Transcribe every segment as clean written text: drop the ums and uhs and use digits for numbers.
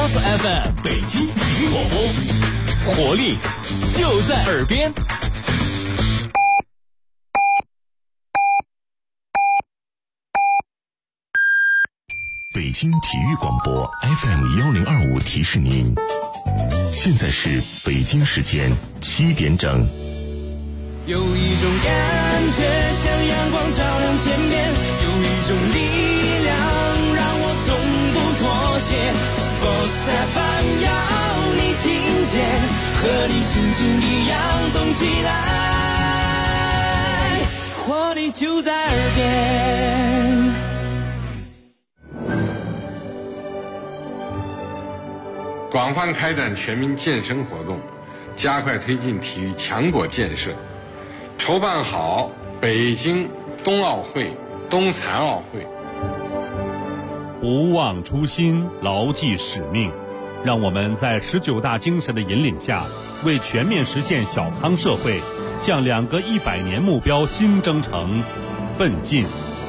Boss FM 北京体育广播，活力就在耳边。 北京体育广播 FM1025提示您，现在是北京时间7点整。 有一种感觉像阳光照亮天边，有一种力量让我从不妥协。Boss FM 要你听见，和你心情一样动起来，活力就在耳边。 广泛开展全民健身活动，加快推进体育强国建设，筹办好北京冬奥会、冬残奥会。 不忘初心，牢记使命，让我们在19大精神的引领下，为全面实现小康社会，向2个100年目标新征程奋进。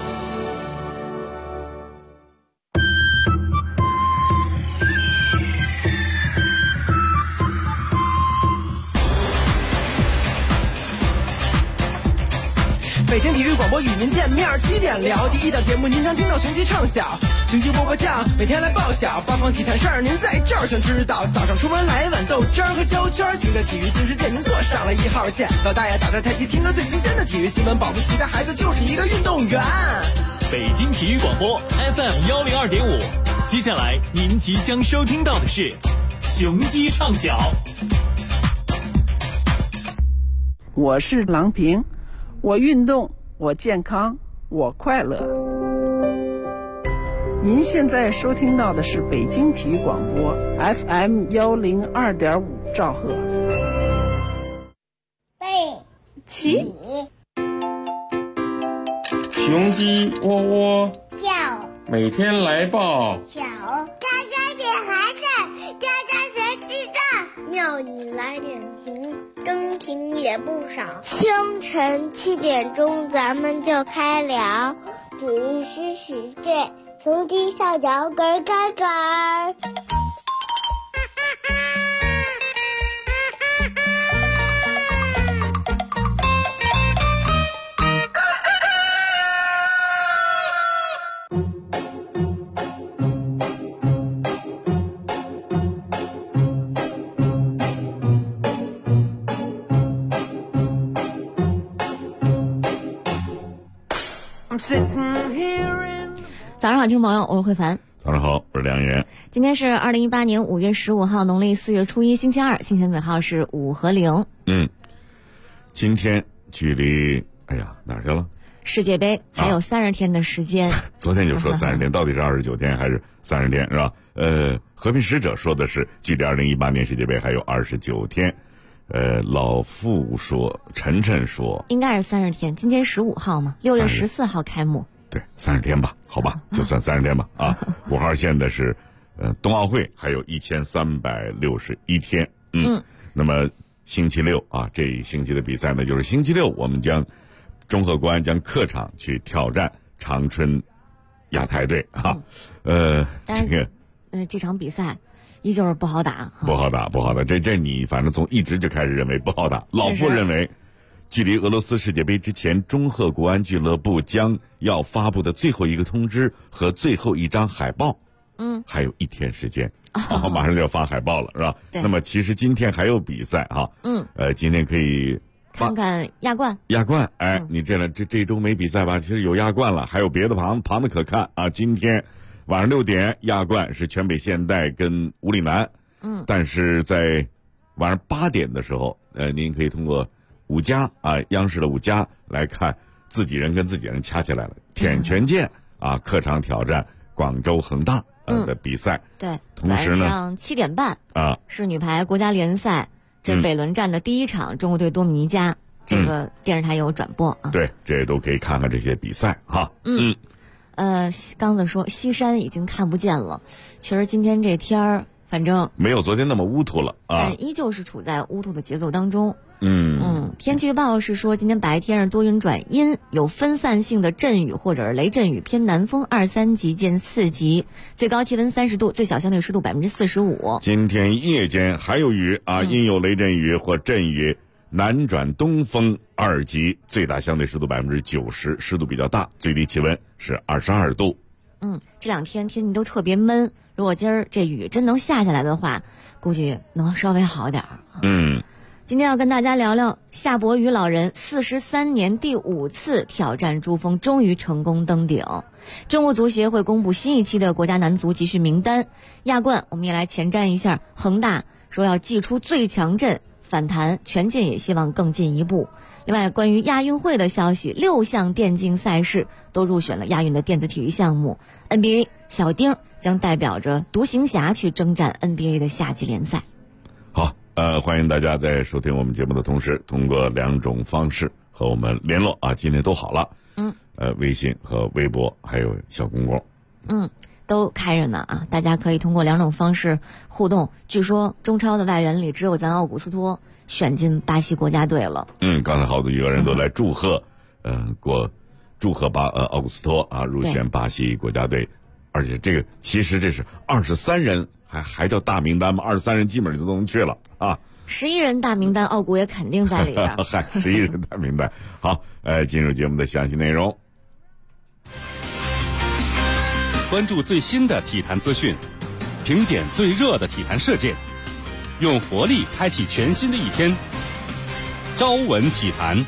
北京体育广播与您见面，7点聊第一档节目，您常听到雄鸡唱晓，雄鸡波波酱每天来报晓，八方体坛事儿您在这儿全知道。早上出门来碗豆汁儿和焦圈，听着体育新世界您坐上了1号线。老大爷打着太极，听着最新鲜的体育新闻，保不齐的孩子就是一个运动员。 北京体育广播 FM102.5，接下来您即将收听到的是雄鸡唱晓。 我是郎平，我运动，我健康，我快乐。您现在收听到的是北京体育广播 FM102.5兆赫。 背起雄鸡窝窝叫， 每天来报小家家点孩子，家家学记账，庙里来点情，真情也不少。清晨7点钟，咱们就开聊体育新世界，雄鸡跳脚咯咯咯。 早上好，听众朋友，我是慧凡。 早上好，我是梁岩。 今天是2018年5月15号，农历4月初1，星期二，新鲜尾号是5和0。 今天距离哪儿去了？ 世界杯还有30天的时间。 昨天就说30天，到底是29天还是30天，是吧？和平使者说的是距离2018年世界杯还有29天。老傅说，晨晨说应该是30天，今天15号嘛，6月14号开幕。 对，30天吧，好吧，就算30天吧。5号线的是冬奥会还有1361天。那么星期六这一星期的比赛呢，就是星期六我们中赫国安将客场去挑战长春亚泰队这场比赛依旧是不好打， 不好打。这你反正从一直就开始认为不好打。老傅认为，距离俄罗斯世界杯之前，中赫国安俱乐部将要发布的最后一个通知和最后一张海报，还有1天时间，马上就要发海报了，是吧？ 对。 那么其实今天还有比赛今天可以看看亚冠。 你这周没比赛吧？其实有亚冠了，还有别的旁的可看啊。今天晚上6点，亚冠是全北现代跟武里南。但是在晚上8点的时候，您可以通过5家央视的5家来看自己人跟自己人掐起来了，舔拳剑客场挑战广州恒大的比赛。 对， 同时呢， 晚上7点半是女排国家联赛这北仑战的第一场，中国队多米尼加，这个电视台有转播对，这都可以看看这些比赛哈。 刚子说西山已经看不见了，确实今天这天儿反正没有昨天那么乌突了啊， 但依旧是处在乌突的节奏当中。天气预报是说今天白天是多云转阴，有分散性的阵雨或者是雷阵雨，偏南风2、3级见4级，最高气温30度，最小相对湿度45%。 今天夜间还有雨啊，阴有雷阵雨或阵雨，南转东风2级，最大相对湿度90%，湿度比较大，最低气温是22度。 这两天天气都特别闷，如果今儿这雨真能下来的话，估计能稍微好点儿。今天要跟大家聊聊夏伯渝老人43年第5次挑战珠峰，终于成功登顶。中国足协会公布新一期的国家男足集训名单，亚冠我们也来前瞻一下，恒大说要祭出最强阵反弹，权健也希望更进一步。另外，关于亚运会的消息，6项电竞赛事都入选了亚运的电子体育项目。NBA 小丁将代表着独行侠去征战 NBA 的夏季联赛。 好，欢迎大家在收听我们节目的同时，通过2种方式和我们联络啊。今天都好了，微信和微博还有小公公， 都开着呢啊！大家可以通过2种方式互动。据说中超的外援里只有咱奥古斯托选进巴西国家队了。 刚才好几个人都来祝贺，祝贺奥古斯托啊入选巴西国家队，而且其实这是23人，还叫大名单吗？23人基本上就都能去了啊。 11人大名单，奥古也肯定在里边。 11人大名单。好，进入节目的详细内容。 关注最新的体坛资讯，评点最热的体坛事件，用活力开启全新的一天。朝闻体坛。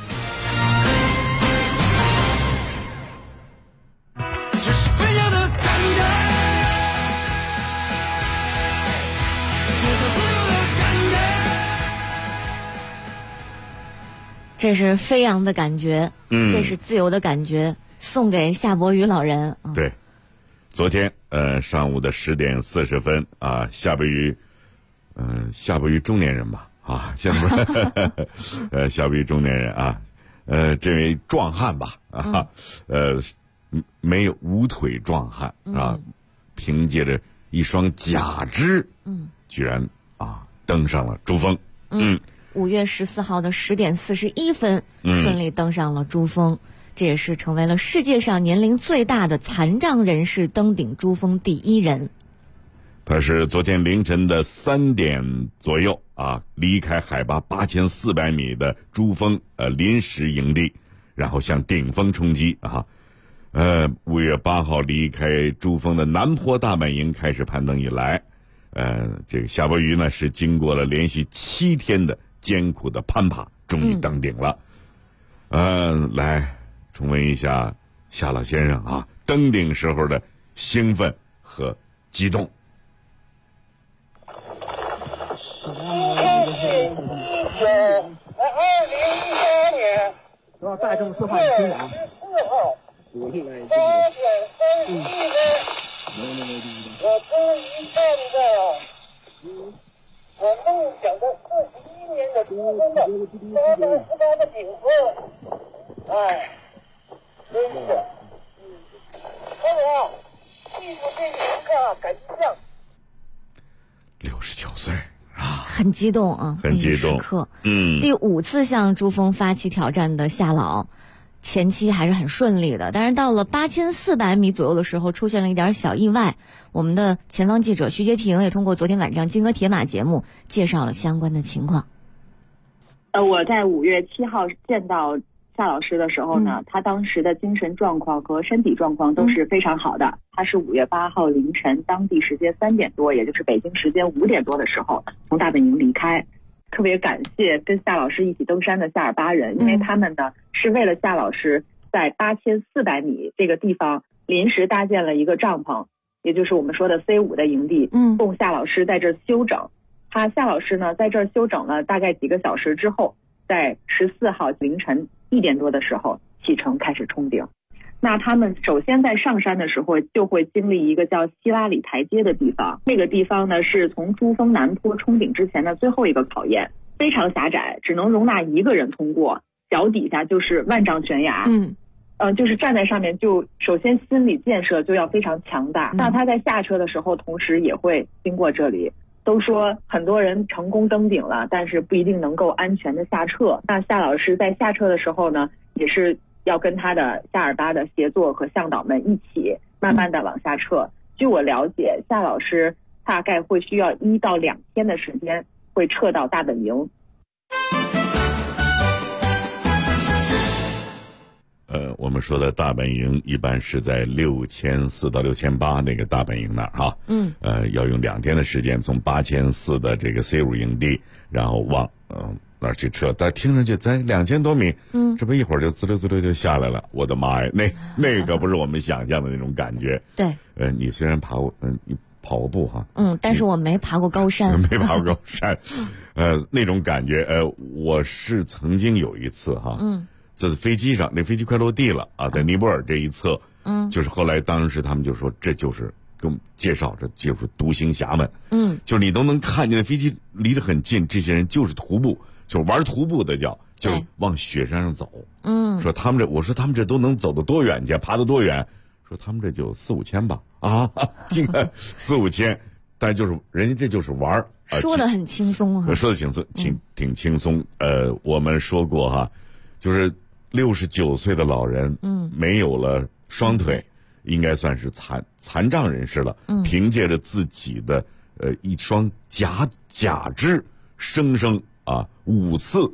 这是飞扬的感觉，这是自由的感觉， 这是飞扬的感觉，这是自由的感觉，送给夏伯渝老人。 对。昨天上午的10点40分啊，夏伯渝中年人吧啊，现在不是夏伯渝中年人啊，这位壮汉吧啊，没有无腿壮汉啊，凭借着一双假肢，居然登上了珠峰。 5月14号的10点41分，顺利登上了珠峰。这也是成为了世界上年龄最大的残障人士登顶珠峰第1人。 他是昨天凌晨的3点左右离开海拔8400米的珠峰临时营地，然后向顶峰冲击5月8号离开珠峰的南坡大本营开始攀登以来，这个夏伯渝呢是经过了连续7天的艰苦的攀爬，终于登顶了。来重温一下夏老先生登顶时候的兴奋和激动。 今天是2018年说大众说话你听啊 14号8点31分，我终于站在我梦想的41年的珠峰的848的顶峰。真是，看我记住这个时刻，感觉 69岁很激动啊， 很激动。 时刻，第5次向珠峰发起挑战的夏老，前期还是很顺利的，但是到了8400米左右的时候，出现了一点小意外。我们的前方记者徐杰婷也通过昨天晚上金戈铁马节目介绍了相关的情况。 我在5月7号见到夏老师的时候呢，他当时的精神状况和身体状况都是非常好的。他是5月8号凌晨当地时间3点多，也就是北京时间5点多的时候从大本营离开。特别感谢跟夏老师一起登山的夏尔巴人，因为他们呢是为了夏老师在8400米这个地方临时搭建了一个帐篷，也就是我们说的 C5 的营地，供夏老师在这儿休整。夏老师呢在这儿休整了大概几个小时之后，在14号凌晨1点多的时候启程开始冲顶。那他们首先在上山的时候就会经历一个叫希拉里台阶的地方，这个地方呢是从珠峰南坡冲顶之前的最后一个考验，非常狭窄，只能容纳1个人通过，脚底下就是万丈悬崖。就是站在上面就首先心理建设就要非常强大。那他在下车的时候同时也会经过这里， 都说很多人成功登顶了，但是不一定能够安全的下撤。那夏老师在下撤的时候呢，也是要跟他的夏尔巴的协作和向导们一起慢慢的往下撤。据我了解，夏老师大概会需要1到2天的时间会撤到大本营。 我们说的大本营一般是在6400到6800那个大本营那儿哈。要用2天的时间从8400的这个 C5 营地，然后往那儿去撤。但听上去在2000多米，这不一会儿就滋溜滋溜就下来了。我的妈呀，那个不是我们想象的那种感觉。 对。 你虽然你跑过步哈。 但是我没爬过高山。 没爬过高山，那种感觉，我是曾经有一次哈。在飞机上，那飞机快落地了啊，在尼泊尔这一侧，就是后来当时他们就说，这就是跟我们介绍，这就是独行侠们，就是你都能看见飞机离得很近，这些人就是徒步，就是玩徒步的就是往雪山上走，说他们我说他们这都能走得多远去，爬得多远？说他们这就4-5千吧，这个4-5千，但就是人家这就是玩， 说得很轻松哈， 说得轻松，挺轻松。我们说过哈，就是69岁的老人，没有了双腿，应该算是残障人士了。凭借着自己的一双假肢，生生5次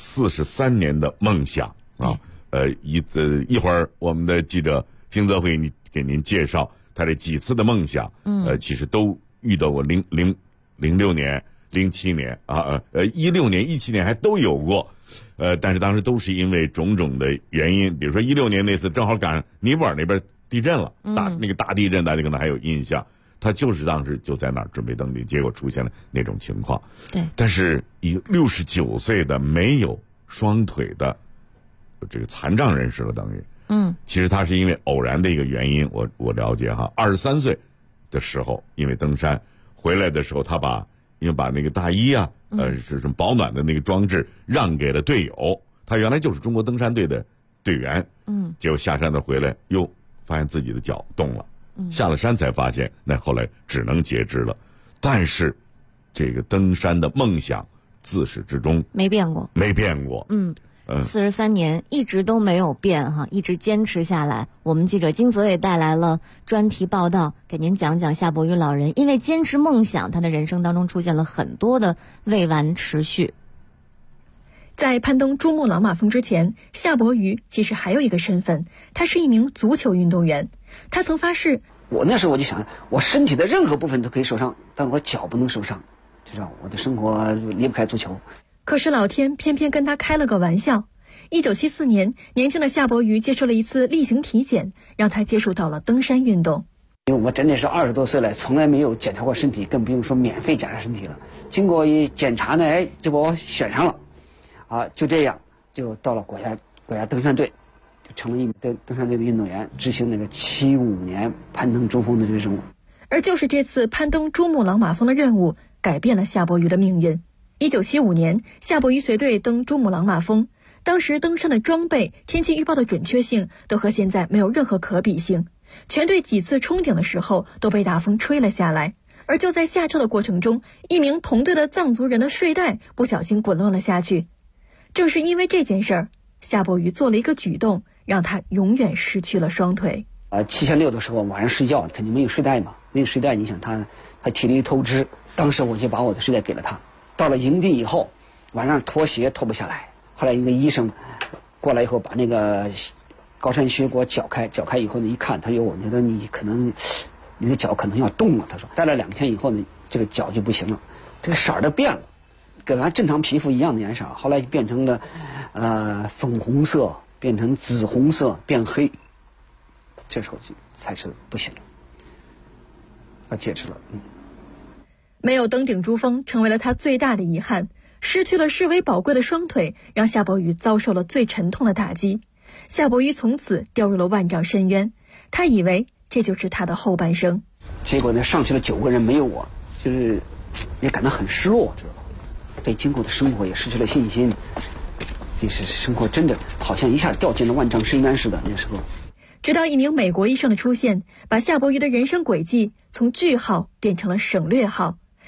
43年的梦想啊。一会儿我们的记者金泽会给您介绍他这几次的梦想。其实都遇到过06年、07年16年、17年还都有过。但是当时都是因为种种的原因，比如说16年那次正好赶上尼泊尔那边地震了，那个大地震大家可能还有印象，他就是当时就在那儿准备登顶，结果出现了那种情况。 对， 但是以69岁的没有双腿的这个残障人士了，等于其实他是因为偶然的一个原因，我了解哈，23岁的时候因为登山回来的时候，他把那个大衣是什么保暖的那个装置让给了队友，他原来就是中国登山队的队员，结果下山的回来又发现自己的脚动了，下了山才发现，那后来只能截肢了。但是这个登山的梦想自始至终没变过。 43年一直都没有变哈，一直坚持下来。我们记者金泽也带来了专题报道，给您讲讲夏伯渝老人因为坚持梦想，他的人生当中出现了很多的未完持续。 在攀登珠穆朗玛峰之前，夏伯渝其实还有一个身份，他是一名足球运动员。他曾发誓， 我那时候我就想，我身体的任何部分都可以受伤，但我脚不能受伤，这样我的生活就离不开足球。 可是老天偏偏跟他开了个玩笑。1974年，年轻的夏伯渝接受了一次例行体检，让他接触到了登山运动。 因为我真的是20多岁了，从来没有检查过身体，更不用说免费检查身体了。经过一检查呢，就把我选上了，就这样就到了国家登山队，就成了一名登山队的运动员，执行那个75年攀登珠峰的这个任务。 而就是这次攀登珠穆朗玛峰的任务，改变了夏伯渝的命运。1975年，夏伯渝随队登珠穆朗玛峰，当时登山的装备、天气预报的准确性都和现在没有任何可比性。全队几次冲顶的时候都被大风吹了下来，而就在下撤的过程中，一名同队的藏族人的睡袋不小心滚落了下去。正是因为这件事儿，夏伯渝做了一个举动，让他永远失去了双腿。 7600的时候晚上睡觉肯定没有睡袋嘛，没有睡袋，你想他体力透支，当时我就把我的睡袋给了他。到了营地以后，晚上脱鞋脱不下来，后来一个医生过来以后把那个高山靴给我绞开以后呢，一看他说我觉得你的脚可能要动了，他说待了2天以后呢，这个脚就不行了，这个色儿都变了，跟咱正常皮肤一样的颜色，后来就变成了粉红色，变成紫红色，变黑，这时候就才是不行了，要截肢了。 没有登顶珠峰成为了他最大的遗憾，失去了视为宝贵的双腿，让夏伯渝遭受了最沉痛的打击。夏伯渝从此掉入了万丈深渊，他以为这就是他的后半生。 结果呢，上去了9个人没有我，就是也感到很失落，知道吧？对今后的生活也失去了信心，就是生活真的好像一下掉进了万丈深渊似的。那时候， 直到一名美国医生的出现，把夏伯渝的人生轨迹从句号变成了省略号，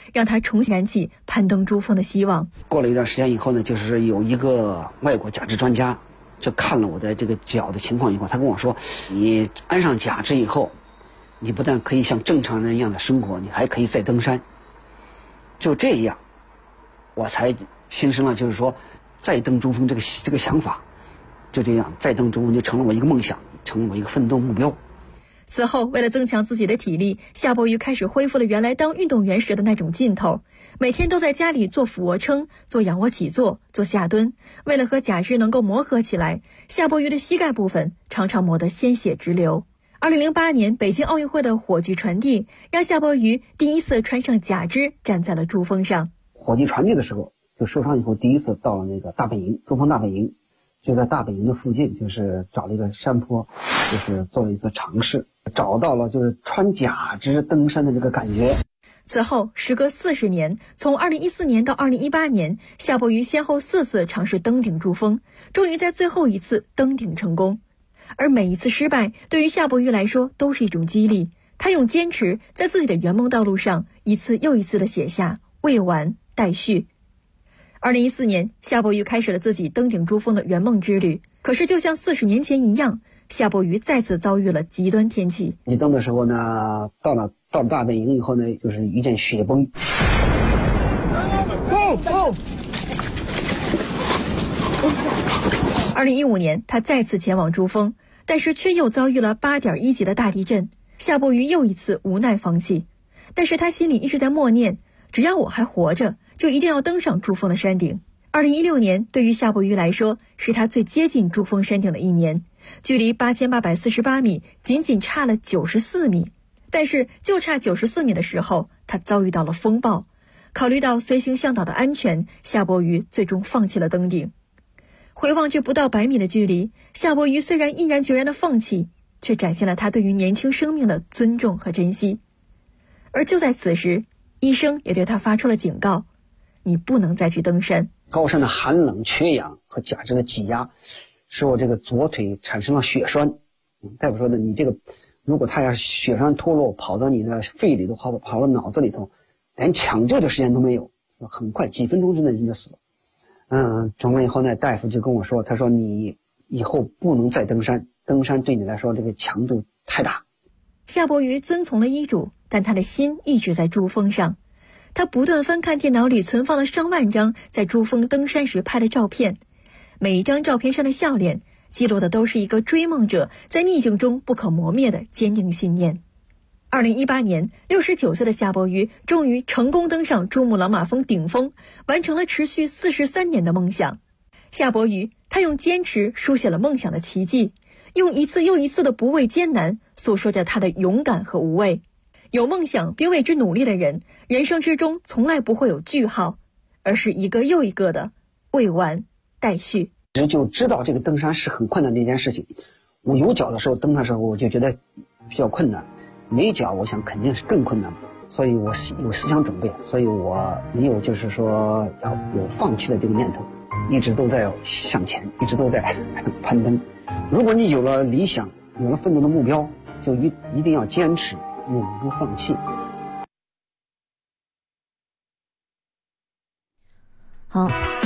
让他重新燃起攀登珠峰的希望。 过了一段时间以后呢，就是有一个外国假肢专家就看了我的这个脚的情况以后，他跟我说，你安上假肢以后，你不但可以像正常人一样的生活，你还可以再登山。就这样，我才心生了就是说再登珠峰这个想法。就这样，再登珠峰就成了我一个梦想，成了我一个奋斗目标。 此后，为了增强自己的体力，夏伯渝开始恢复了原来当运动员时的那种劲头，每天都在家里做俯卧撑、做仰卧起坐、做下蹲。为了和假肢能够磨合起来，夏伯渝的膝盖部分常常磨得鲜血直流。2008年北京奥运会的火炬传递，让夏伯渝第一次穿上假肢站在了珠峰上。 火炬传递的时候，就受伤以后第一次到了那个大本营，珠峰大本营。就在大本营的附近，就是找了一个山坡，就是做了一次尝试，找到了就是穿假肢登山的这个感觉。 此后时隔40年，从2014年到2018年，夏伯渝先后4次尝试登顶珠峰，终于在最后一次登顶成功。而每一次失败对于夏伯渝来说都是一种激励，他用坚持在自己的圆梦道路上一次又一次地写下未完待续。2014年，夏伯渝开始了自己登顶珠峰的圆梦之旅。可是就像40年前一样，夏伯渝再次遭遇了极端天气。 你登的时候呢，到了大本营以后呢，就是一阵雪崩。 2015年，他再次前往珠峰，但是却又遭遇了8.1级的大地震。夏伯渝又一次无奈放弃，但是他心里一直在默念，只要我还活着，就一定要登上珠峰的山顶。2016年对于夏伯渝来说是他最接近珠峰山顶的一年，距离8848米仅仅差了94米。但是就差94米的时候，他遭遇到了风暴。考虑到随行向导的安全，夏伯渝最终放弃了登顶。回望这不到100米的距离，夏伯渝虽然毅然决然的放弃，却展现了他对于年轻生命的尊重和珍惜。而就在此时，医生也对他发出了警告，你不能再去登山。 高山的寒冷、缺氧和假肢的挤压，使我这个左腿产生了血栓。大夫说的，你这个如果他要是血栓脱落跑到你的肺里头，跑到脑子里头，连抢救的时间都没有，很快几分钟之内人就死了。整完以后呢，大夫就跟我说，他说你以后不能再登山，登山对你来说这个强度太大。 夏伯渝遵从了医嘱，但他的心一直在珠峰上。他不断翻看电脑里存放了上万张在珠峰登山时拍的照片，每一张照片上的笑脸记录的都是一个追梦者在逆境中不可磨灭的坚定信念。2018年，69岁的夏伯渝终于成功登上珠穆朗玛峰顶峰，完成了持续43年的梦想。夏伯渝，他用坚持书写了梦想的奇迹，用一次又一次的不畏艰难，诉说着他的勇敢和无畏。有梦想并为之努力的人，人生之中从来不会有句号，而是一个又一个的未完待续。 就知道这个登山是很困难的一件事情。我有脚的时候登的时候，我就觉得比较困难；没脚，我想肯定是更困难。所以我有思想准备，所以我没有就是说要有放弃的这个念头，一直都在向前，一直都在攀登。如果你有了理想，有了奋斗的目标，就一定要坚持，永不放弃。 好，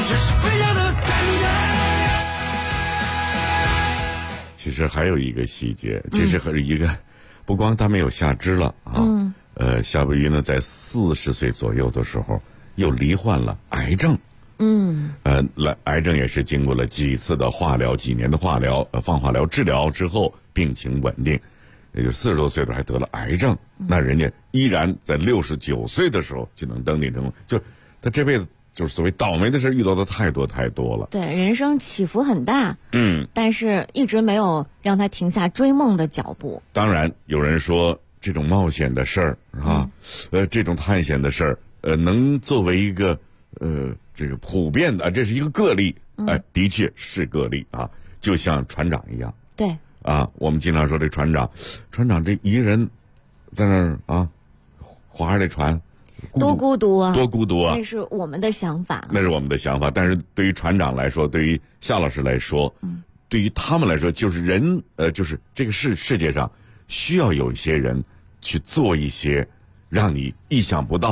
其实还有一个细节，其实还是一个，不光他没有下肢了啊，夏伯渝呢在40岁左右的时候又罹患了癌症。癌症也是经过了几次的化疗，几年的化疗，放化疗治疗之后，病情稳定，也就40多岁的还得了癌症。那人家依然在69岁的时候就能登顶成功，就他这辈子就是所谓倒霉的事遇到的太多太多了。 对，人生起伏很大，但是一直没有让他停下追梦的脚步。 当然，有人说这种冒险的事儿啊，这种探险的事儿，能作为一个这个普遍的，这是一个个例，的确是个例啊，就像船长一样。 对啊，我们经常说这船长这一个人在那儿啊，划着这船， 多孤独啊！ 多孤独啊！ 那是我们的想法。 那是我们的想法，但是对于船长来说，对于夏老师来说，对于他们来说，就是人，就是这个世界上需要有一些人去做一些让你意想不到的，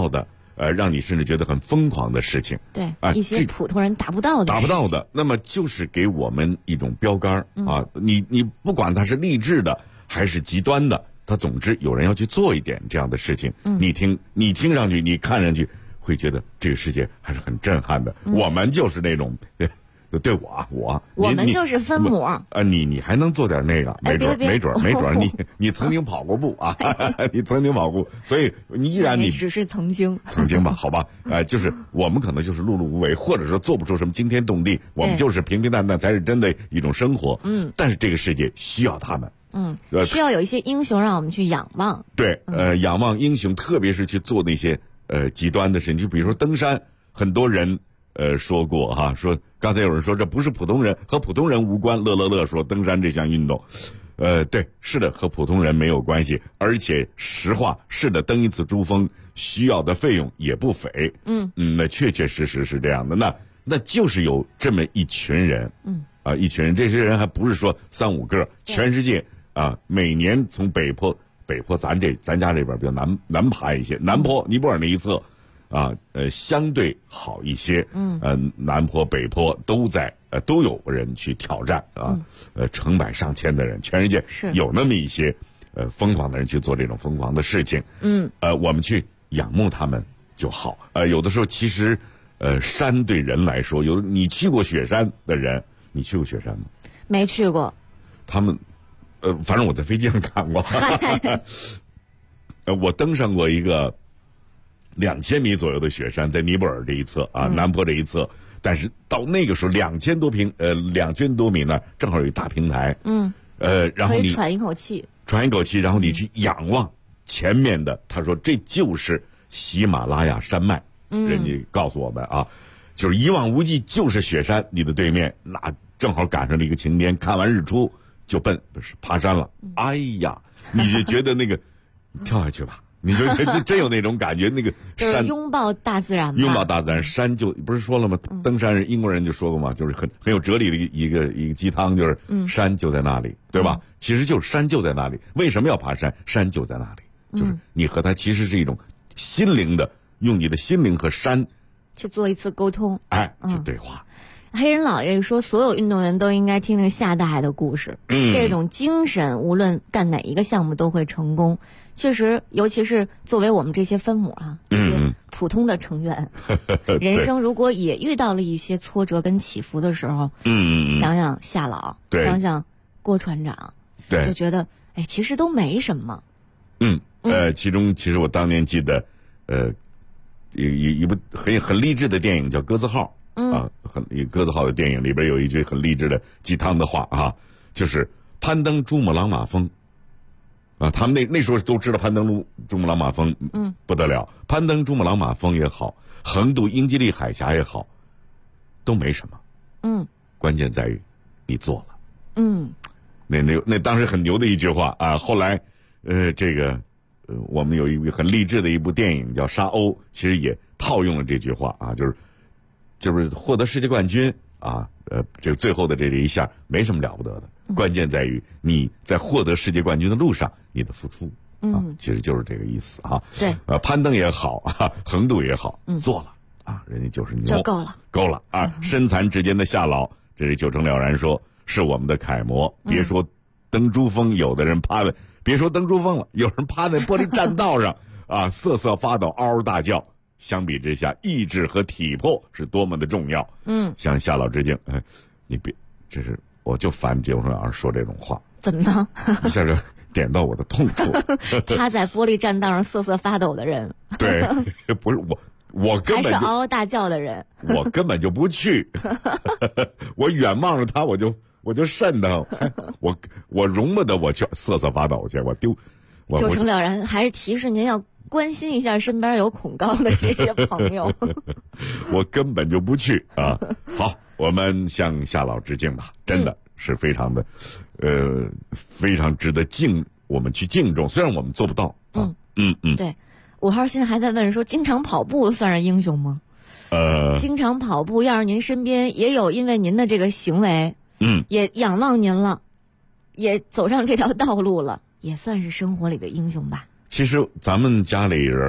让你甚至觉得很疯狂的事情。 对，一些普通人达不到的， 那么就是给我们一种标杆啊。你不管它是励志的还是极端的，它总之有人要去做一点这样的事情。你听上去，你看上去会觉得这个世界还是很震撼的。我们就是那种。对我们就是分母你还能做点那个，没准你曾经跑过步啊，你曾经跑过，所以你依然你只是曾经吧，好吧，就是我们可能就是碌碌无为，或者说做不出什么惊天动地，我们就是平平淡淡才是真的一种生活。但是这个世界需要他们， 需要有一些英雄让我们去仰望。 对，仰望英雄，特别是去做那些极端的事情，就比如说登山，很多人。说过哈，说刚才有人说这不是普通人，和普通人无关。乐说登山这项运动，对，是的，和普通人没有关系，而且实话，是的，登一次珠峰需要的费用也不菲。那确实是这样的。那就是有这么一群人，一群人，这些人还不是说3、5个，全世界啊，每年从北坡咱家这边比较难爬一些，南坡尼泊尔那一侧。相对好一些，南坡北坡都有人去挑战啊，成百上千的人，全世界有那么一些疯狂的人去做这种疯狂的事情，我们去仰慕他们就好。有的时候其实山对人来说，你去过雪山的人，你去过雪山吗？ 没去过。 他们反正我在飞机上看过，我登上过一个2000米左右的雪山，在尼泊尔这一侧啊，南坡这一侧。但是到那个时候2000多米呢，正好有一大平台，然后你可以喘一口气， 然后你去仰望前面的，他说这就是喜马拉雅山脉，人家告诉我们啊，就是一望无际就是雪山，你的对面那正好赶上了一个晴天，看完日出就爬山了。哎呀，你就觉得那个跳下去吧。你说真有那种感觉，那个山就是拥抱大自然， 山就不是说了吗？登山人英国人就说过嘛，就是很有哲理的一个鸡汤，就是山就在那里，对吧？其实就是山就在那里，为什么要爬山？山就在那里，就是你和它其实是一种心灵的，用你的心灵和山去做一次沟通， 去对话。 黑人老爷说，所有运动员都应该听听夏大爷的故事。这种精神，无论干哪一个项目都会成功。确实，尤其是作为我们这些分母这些普通的成员，人生如果也遇到了一些挫折跟起伏的时候，想想夏老，想想郭船长，就觉得其实都没什么。 其中其实我当年记得，一部很励志的电影叫《鸽子号》。鸽子号的电影里边有一句很励志的鸡汤的话啊，就是攀登珠穆朗玛峰啊，他们那时候都知道攀登珠穆朗玛峰不得了，攀登珠穆朗玛峰也好，横渡英吉利海峡也好，都没什么。关键在于你做了。那当时很牛的一句话啊。后来我们有一个很励志的一部电影叫《沙鸥》，其实也套用了这句话啊，就是获得世界冠军啊，这最后的这一下没什么了不得的，关键在于你在获得世界冠军的路上你的付出啊，其实就是这个意思啊。 对， 攀登也好，横渡也好，做了啊，人家就是牛， 就够了啊。身残志坚的夏老，这里就成了然说是我们的楷模。别说登珠峰，有的人别说登珠峰了，有人趴在玻璃栈道上啊，瑟瑟发抖，嗷嗷大叫。相比之下，意志和体魄是多么的重要。向夏老致敬。你别，我就烦节目上说这种话。 怎么呢？ 一下就点到我的痛处。 他在玻璃栈道上瑟瑟发抖的人。 对，不是我根本还是嗷嗷大叫的人。 我根本就不去。我远望着他，我就瘆得我容不得我去瑟瑟发抖去， 就成了然，还是提示您要关心一下身边有恐高的这些朋友。 我根本就不去啊！好，我们向夏老致敬吧，真的是非常的，非常值得我们去敬重。虽然我们做不到。 对，5号现在还在问说，经常跑步算是英雄吗？经常跑步，要是您身边也有因为您的这个行为，也仰望您了，也走上这条道路了，也算是生活里的英雄吧。 其实咱们家里人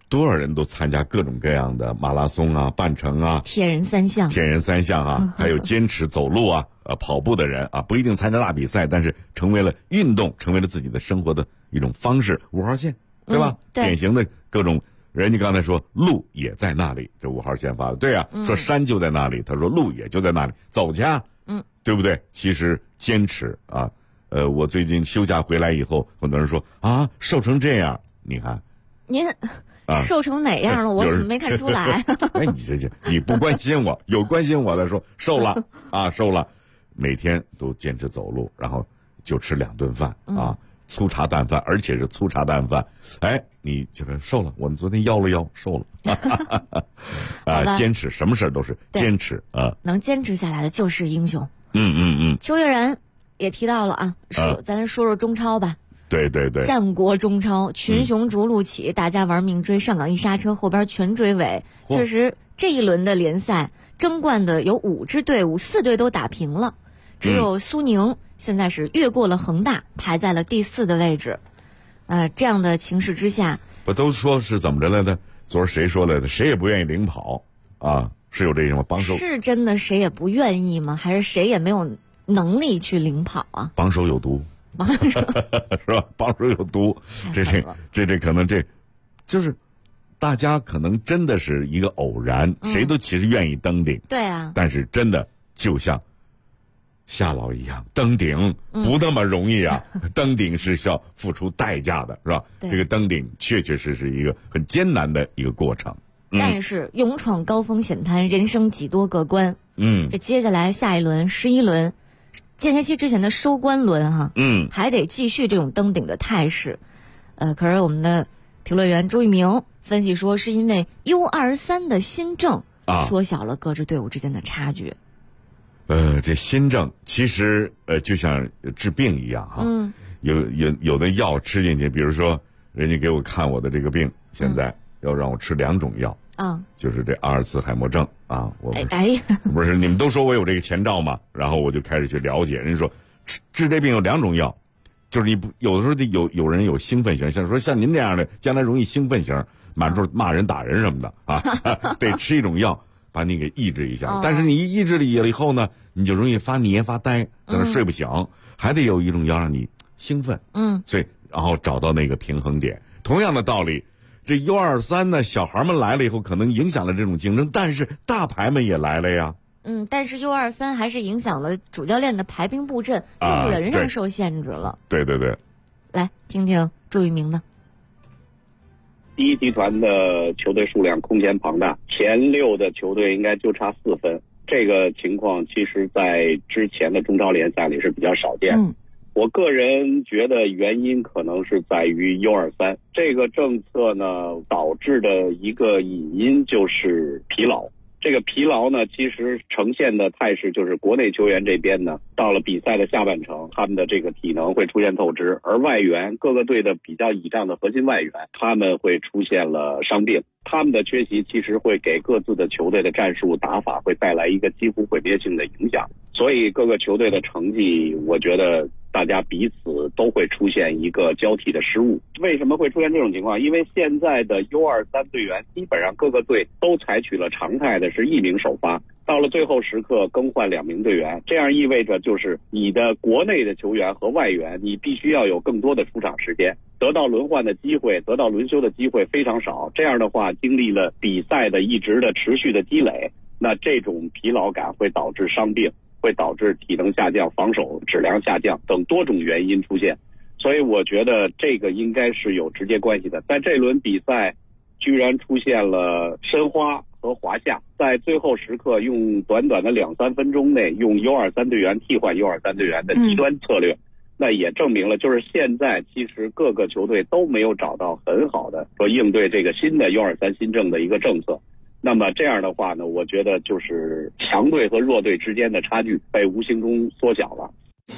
多少人都参加各种各样的马拉松啊、半程啊、 铁人三项啊，还有坚持走路啊、跑步的人啊，不一定参加大比赛，但是成为了运动，成为了自己的生活的一种方式。5号线，对吧？ 对， 典型的各种。人家刚才说路也在那里，这5号线发的，对啊，说山就在那里，他说路也就在那里，走去啊，对不对？其实坚持啊，我最近休假回来以后，很多人说啊，瘦成这样，你看， 您瘦成哪样了？我怎么没看出来？ 哎，你不关心我，有关心我的说瘦了啊，瘦了，每天都坚持走路，然后就吃2顿饭啊。粗茶淡饭，而且是粗茶淡饭，哎，你这个瘦了。我们昨天腰了腰，瘦了。坚持，什么事都是坚持啊。 能坚持下来的就是英雄。邱月然也提到了啊，咱说说中超吧。 对。 战国中超，群雄逐鹿起，大家玩命追，上港一刹车，后边全追尾。确实，这一轮的联赛争冠的有5支队伍，4队都打平了，只有苏宁。现在是越过了恒大，排在了第4的位置。这样的情势之下， 不都说是怎么着来的？昨儿谁说来的？谁也不愿意领跑啊，是有这种吗？帮手是真的谁也不愿意吗？还是谁也没有能力去领跑啊？ 帮手有毒，是吧？帮手有毒，这可能这就是大家可能真的是一个偶然，谁都其实愿意登顶， 对啊， 但是真的就像夏老一样，登顶不那么容易啊！登顶是需要付出代价的，是吧？这个登顶确实是一个很艰难的一个过程。 但是勇闯高峰险滩，人生几多个关。这接下来下一轮11轮，间歇期之前的收官轮哈，还得继续这种登顶的态势。可是我们的评论员周玉明分析说，是因为 U23的新政缩小了各支队伍之间的差距。 这新政其实就像治病一样哈，有的药吃进去，比如说人家给我看我的这个病，现在要让我吃2种药就是这阿尔茨海默症啊，我不是你们都说我有这个前兆嘛，然后我就开始去了解，人家说治这病有2种药，就是你不有的时候有人有兴奋型，像您这样的将来容易兴奋型，满处骂人打人什么的啊，得吃一种药把你给抑制一下，但是你抑制了以后呢，你就容易发黏发呆，在那睡不醒，还得有一种药让你兴奋，所以然后找到那个平衡点。同样的道理，这 U23 呢，小孩们来了以后，可能影响了这种竞争，但是大牌们也来了呀。 但是 U23 还是影响了主教练的排兵布阵，人上受限制了。 对， 来听听周玉明的。 第一集团的球队数量空前庞大，前6的球队应该就差4分。这个情况其实在之前的中超联赛里是比较少见。我个人觉得原因可能是在于 U23 这个政策呢导致的一个隐因就是疲劳。这个疲劳呢，其实呈现的态势就是国内球员这边呢，到了比赛的下半程，他们的这个体能会出现透支，而外援各个队的比较倚仗的核心外援，他们会出现了伤病，他们的缺席其实会给各自的球队的战术打法会带来一个几乎毁灭性的影响，所以各个球队的成绩，我觉得大家彼此都会出现一个交替的失误。为什么会出现这种情况？因为现在的 U23 队员基本上各个队都采取了常态的是1名首发，到了最后时刻更换2名队员，这样意味着就是你的国内的球员和外援，你必须要有更多的出场时间，得到轮换的机会，得到轮休的机会非常少。这样的话，经历了比赛的一直的持续的积累，那这种疲劳感会导致伤病，会导致体能下降、防守质量下降等多种原因出现，所以我觉得这个应该是有直接关系的。在这轮比赛居然出现了申花和华夏，在最后时刻用短短的2-3分钟内用 U23 队员替换 U23 队员的极端策略，那也证明了就是现在其实各个球队都没有找到很好的说应对这个新的 U23 新政的一个政策。那么这样的话呢，我觉得就是强队和弱队之间的差距被无形中缩小了。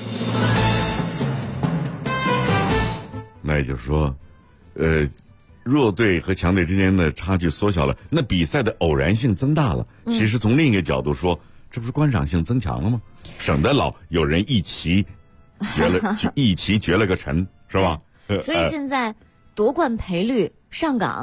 那也就是说，弱队和强队之间的差距缩小了，那比赛的偶然性增大了。其实从另一个角度说，这不是观赏性增强了吗？省得老有人一棋绝了个尘，是吧？ 所以现在夺冠赔率上港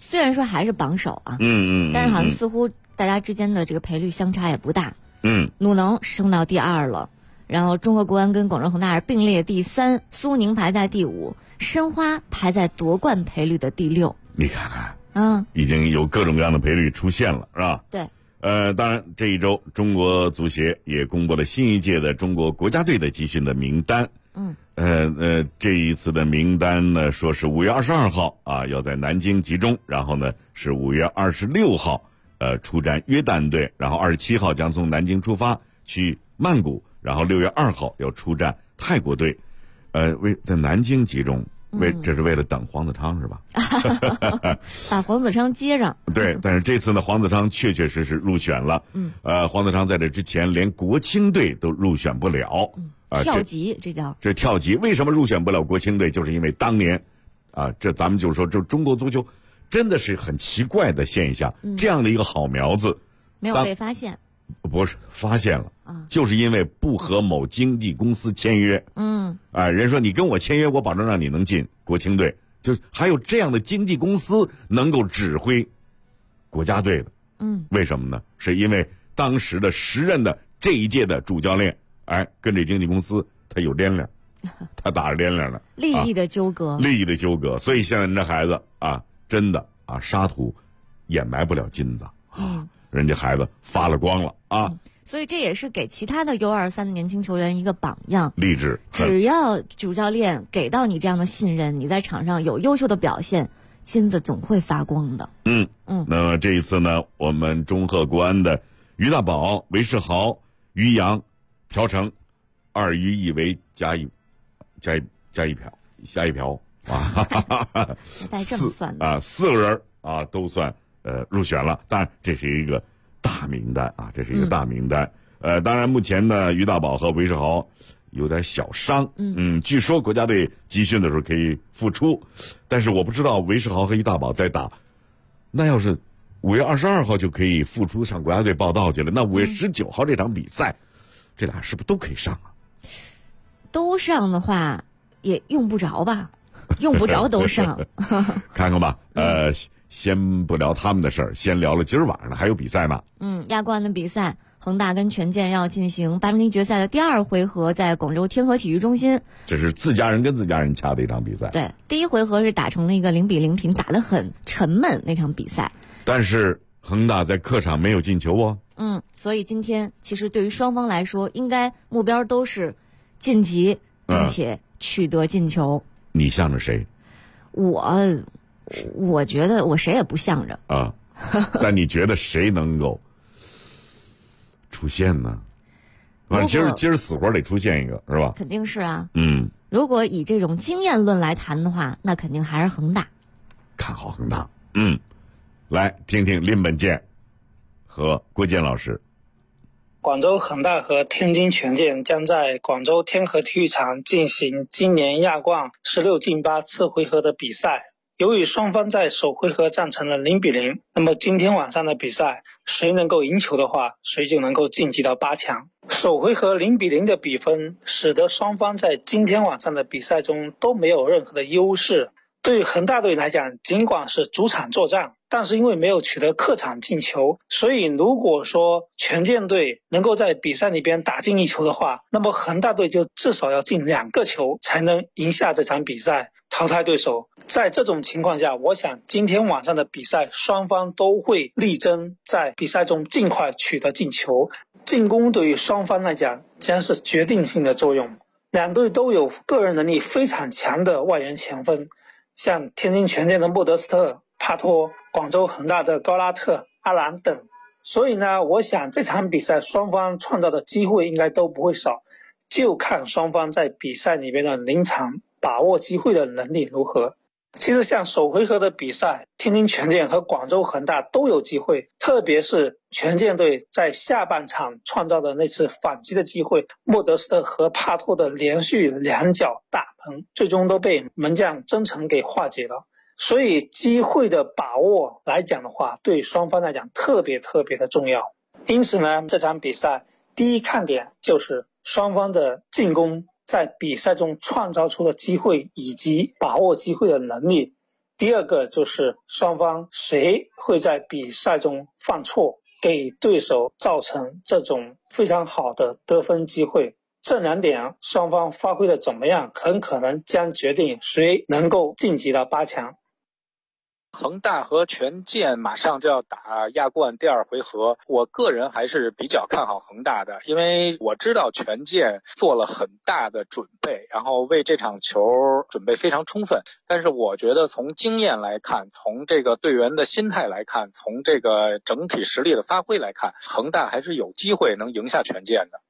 虽然说还是榜首啊，但是好像似乎大家之间的这个赔率相差也不大。鲁能升到第2了，然后中赫国安跟广州恒大是并列第3，苏宁排在第5，申花排在夺冠赔率的第6。 你看看，已经有各种各样的赔率出现了，是吧？ 对。 当然这一周中国足协也公布了新一届的中国国家队的集训的名单。这一次的名单呢，说是5月22号啊要在南京集中，然后呢是5月26号出战约旦队，然后27号将从南京出发去曼谷，然后6月2号要出战泰国队。在南京集中，这是为了等黄子昌是吧？ 把黄子昌接上。 对，但是这次呢，黄子昌确确实实入选了。黄子昌在这之前连国青队都入选不了。 跳级，这跳级，为什么入选不了国青队？就是因为当年，这咱们就是说，这中国足球真的是很奇怪的现象。这样的一个好苗子， 没有被发现。 不是发现了，就是因为不和某经纪公司签约。人说你跟我签约，我保证让你能进国青队。就还有这样的经纪公司能够指挥国家队的。为什么呢？是因为当时的时任的这一届的主教练，跟这经纪公司他有连连，他打着连连呢。 利益的纠葛， 所以现在人家孩子真的沙土掩埋不了金子人家孩子发了光了所以这也是给其他的U23的年轻球员一个榜样， 励志。 只要主教练给到你这样的信任，你在场上有优秀的表现，金子总会发光的。 那么这一次呢，我们中赫国安的于大宝、韦世豪、于洋、朴成2于1为加一瓢带这么算的 4个人都算入选了。当然这是一个大名单当然目前呢，于大宝和韦世豪有点小伤。据说国家队集训的时候可以复出，但是我不知道韦世豪和于大宝在打，那要是5月22号就可以复出上国家队报道去了，那5月19号这场比赛，这俩是不是都可以上啊？ 都上的话也用不着吧，用不着都上。 看看吧，先不聊他们的事儿，先聊了今儿晚上还有比赛呢。 亚冠的比赛，恒大跟权健要进行8分之一决赛的第2回合，在广州天河体育中心。 这是自家人跟自家人掐的一场比赛。 对，第1回合是打成了一个0-0平，打得很沉闷那场比赛。 但是恒大在客场没有进球哦。 所以今天其实对于双方来说，应该目标都是晋级，并且取得进球。 你向着谁？ 我觉得我谁也不向着但你觉得谁能够出现呢？今儿死活得出现一个是吧？ 肯定是啊。如果以这种经验论来谈的话，那肯定还是恒大。 看好恒大。来听听林本健和郭健老师。 广州恒大和天津权健将在广州天河体育场进行今年亚冠16进8次回合的比赛。由于双方在首回合战成了0-0，那么今天晚上的比赛，谁能够赢球的话，谁就能够晋级到8强。首回合0-0的比分，使得双方在今天晚上的比赛中都没有任何的优势。对于恒大队来讲，尽管是主场作战，但是因为没有取得客场进球，所以如果说权健队能够在比赛里边打进1球的话，那么恒大队就至少要进2个球才能赢下这场比赛，淘汰对手。在这种情况下，我想今天晚上的比赛双方都会力争在比赛中尽快取得进球。进攻对于双方来讲将是决定性的作用，两队都有个人能力非常强的外援前锋，像天津权健的莫德斯特、帕托，广州恒大的高拉特、阿兰等。所以呢，我想这场比赛双方创造的机会应该都不会少，就看双方在比赛里面的临场把握机会的能力如何。其实像首回合的比赛，天津权健和广州恒大都有机会，特别是权健队在下半场创造的那次反击的机会，莫德斯特和帕托的连续2脚大棚，最终都被门将曾诚给化解了。所以机会的把握来讲的话，对双方来讲特别的重要。因此呢，这场比赛第一看点就是双方的进攻在比赛中创造出的机会以及把握机会的能力。 第二个就是双方谁会在比赛中犯错，给对手造成这种非常好的得分机会。这2点双方发挥的怎么样，很可能将决定谁能够晋级到8强。 恒大和权健马上就要打亚冠第2回合，我个人还是比较看好恒大的，因为我知道权健做了很大的准备，然后为这场球准备非常充分。但是我觉得从经验来看，从这个队员的心态来看，从这个整体实力的发挥来看，恒大还是有机会能赢下权健的。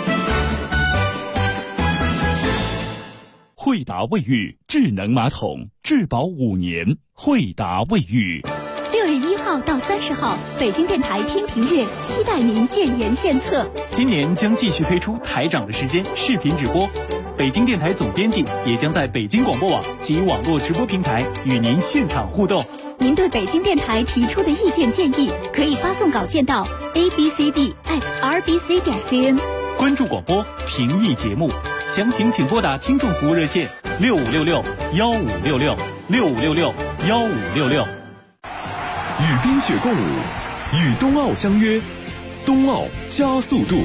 惠达卫浴智能马桶，质保5年。惠达卫浴。 6月1号到30号，北京电台听评月期待您建言献策。 今年将继续推出台长的时间视频直播，北京电台总编辑也将在北京广播网及网络直播平台与您现场互动。 您对北京电台提出的意见建议，可以发送稿件到 abcd@rbc.cn。 关注广播，评议节目，详情请拨打听众服务热线6566-1566，6566-1566。 与冰雪共舞，与冬奥相约，冬奥加速度。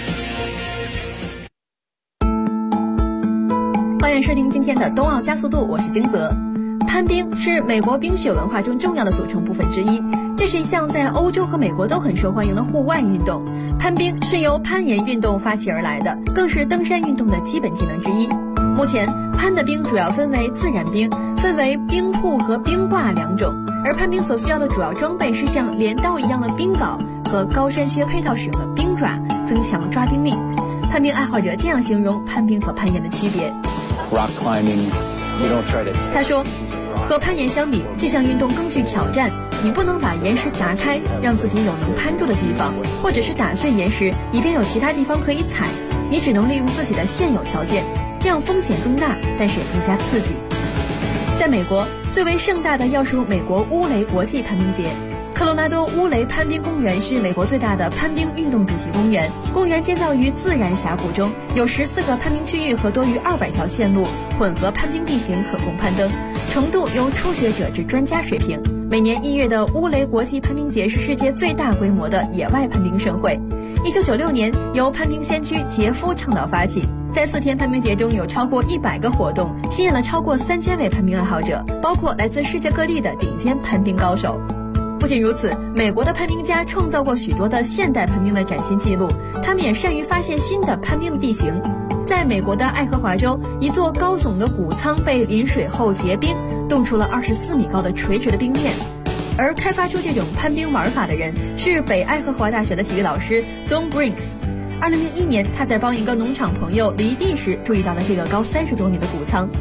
欢迎收听今天的冬奥加速度，我是金泽。攀冰是美国冰雪文化中重要的组成部分之一，这是一项在欧洲和美国都很受欢迎的户外运动。攀冰是由攀岩运动发起而来的，更是登山运动的基本技能之一。目前攀的冰主要分为自然冰，分为冰瀑和冰挂2种，而攀冰所需要的主要装备是像镰刀一样的冰镐和高山靴配套使用的冰爪，增强抓冰力。攀冰爱好者这样形容攀冰和攀岩的区别。 Rock climbing, you don't try to... 他说，和攀岩相比，这项运动更具挑战。你不能把岩石砸开，让自己有能攀住的地方，或者是打碎岩石，以便有其他地方可以踩。你只能利用自己的现有条件，这样风险更大，但是也更加刺激。在美国，最为盛大的要数美国乌雷国际攀冰节。科罗拉多乌雷攀冰公园是美国最大的攀冰运动主题公园。公园建造于自然峡谷中，有14个攀冰区域和多于200条线路，混合攀冰地形可供攀登，程度由初学者至专家水平。每年1月的乌雷国际攀冰节是世界最大规模的野外攀冰盛会。1996年由攀冰先驱杰夫倡导发起，在4天攀冰节中有超过100个活动，吸引了超过3000位攀冰爱好者，包括来自世界各地的顶尖攀冰高手。不仅如此，美国的攀冰家创造过许多的现代攀冰的崭新纪录，他们也善于发现新的攀冰的地形。在美国的爱荷华州，一座高耸的谷仓被淋水后结冰，冻出了24米高的垂直的冰面。而开发出这种攀冰玩法的人是北爱荷华大学的体育老师 Don Brinks。2001年，他在帮一个农场朋友犁地时注意到了这个高30多米的谷仓。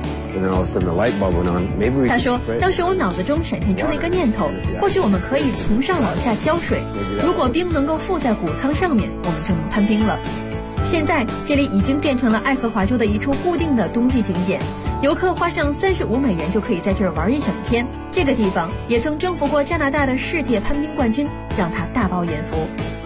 他说，当时我脑子中闪现出了一个念头，或许我们可以从上往下浇水，如果冰能够附在谷仓上面，我们就能攀冰了。现在这里已经变成了爱荷华州的一处固定的冬季景点，游客花上35美元就可以在这儿玩一整天。这个地方也曾征服过加拿大的世界攀冰冠军，让他大饱眼福。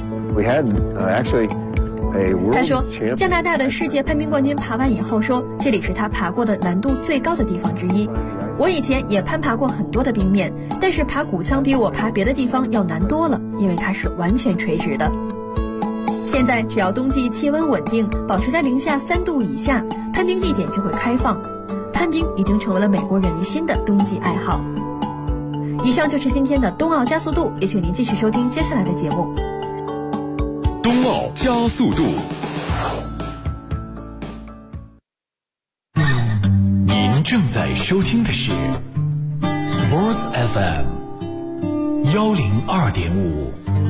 他说，加拿大的世界攀冰冠军爬完以后说，这里是他爬过的难度最高的地方之一。我以前也攀爬过很多的冰面，但是爬谷仓比我爬别的地方要难多了，因为它是完全垂直的。现在只要冬季气温稳定，保持在零下3度以下，攀冰地点就会开放。攀冰已经成为了美国人民新的冬季爱好。以上就是今天的冬奥加速度，也请您继续收听接下来的节目。 冬奥加速度。 您正在收听的是 Sports FM 102.5。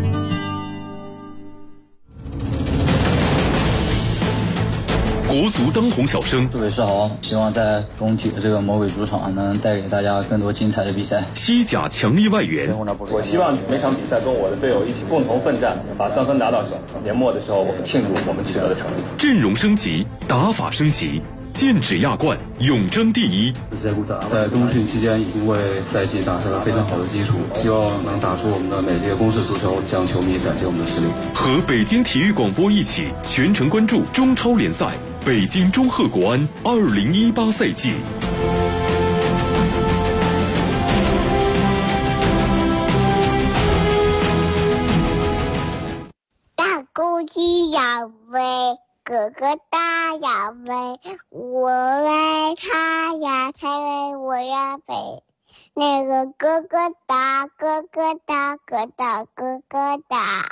国足当红小生， 杜伟世豪，希望在工体的这个魔鬼主场能带给大家更多精彩的比赛。 西甲强力外援， 我希望每场比赛跟我的队友一起共同奋战，把3分拿到手。年末的时候，我们庆祝我们取得的成绩。 阵容升级，打法升级，剑指亚冠，勇争第一。 在冬训期间已经为赛季打下了非常好的基础，希望能打出我们的美丽的攻势足球，向球迷展现我们的实力。 和北京体育广播一起全程关注中超联赛。北京中赫国安2018赛季。 飞，哥哥大呀飞，我为他呀才为我呀飞。那个哥哥大，哥哥大，哥大哥哥大。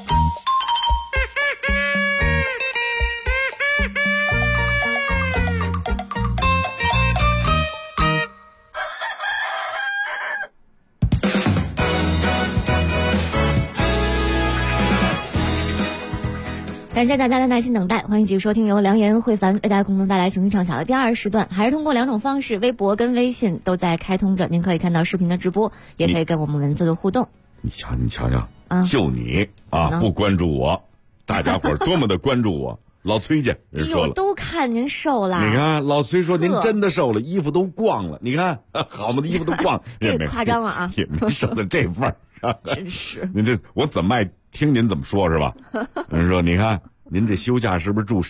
感谢大家的耐心等待，欢迎继续收听由梁岩、慧凡为大家共同带来雄心畅想的第2时段，还是通过2种方式，微博跟微信都在开通着，您可以看到视频的直播，也可以跟我们文字的互动。 你瞧就你啊，不关注我，大家伙多么的关注我。老崔家人说了， 都看您瘦了。 你看老崔说您真的瘦了，衣服都光了。你看好嘛，的衣服都光， 这夸张了啊， 也没瘦到这份儿。 真是， 您这我怎么爱听您怎么说是吧？人说你看您这休假是不是住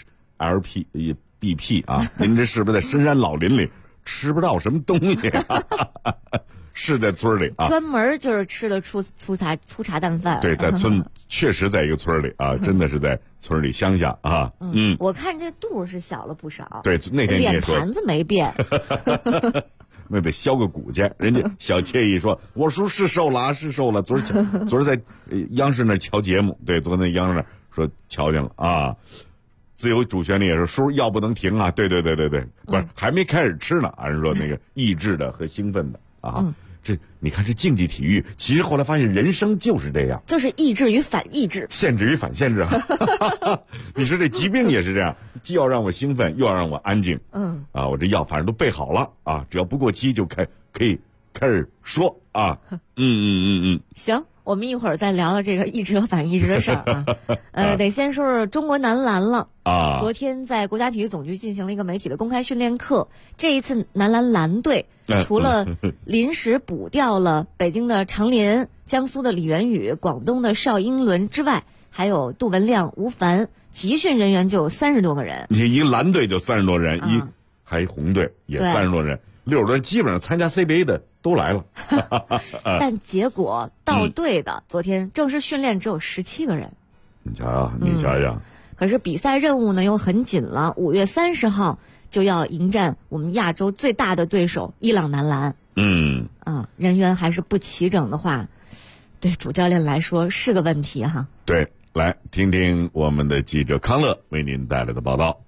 BP 啊？您这是不是在深山老林里吃不到什么东西啊？是在村里啊， 专门就是吃的粗茶淡饭。 对，在村确实在一个村里啊，真的是在村里乡下啊。 我看这肚是小了不少。 对，那天你也说脸盘子没变。 那得削个骨去，人家小惬意说：“我叔是瘦了啊，是瘦了。昨儿在央视那瞧节目，对，昨天央视那说瞧见了啊。自由主旋律也是叔药不能停啊，对，不是还没开始吃呢，还是说那个抑制的和兴奋的啊。这你看这竞技体育，其实后来发现人生就是这样， 就是抑制与反抑制， 限制与反限制啊。你说这疾病也是这样，既要让我兴奋，又要让我安静。我这药反正都备好了啊，只要不过期就可以开始说啊。 行，我们一会儿再聊聊这个抑制和反抑制的事儿啊。得先说说中国男篮了啊。昨天在国家体育总局进行了一个媒体的公开训练课，这一次男篮蓝队除了临时补调了北京的常林、江苏的李元宇、广东的邵英伦之外，还有杜文亮、吴凡，集训人员就有30多个人。 你一个蓝队就30多人，还一红队也30多人，60多人基本上参加 CBA 的都来了。 但结果到队的昨天正式训练只有17个人。 你瞧瞧。 可是比赛任务呢又很紧了，5月30号就要迎战我们亚洲最大的对手伊朗男篮。人员还是不齐整的话，对主教练来说是个问题哈。 对，来听听我们的记者康乐为您带来的报道。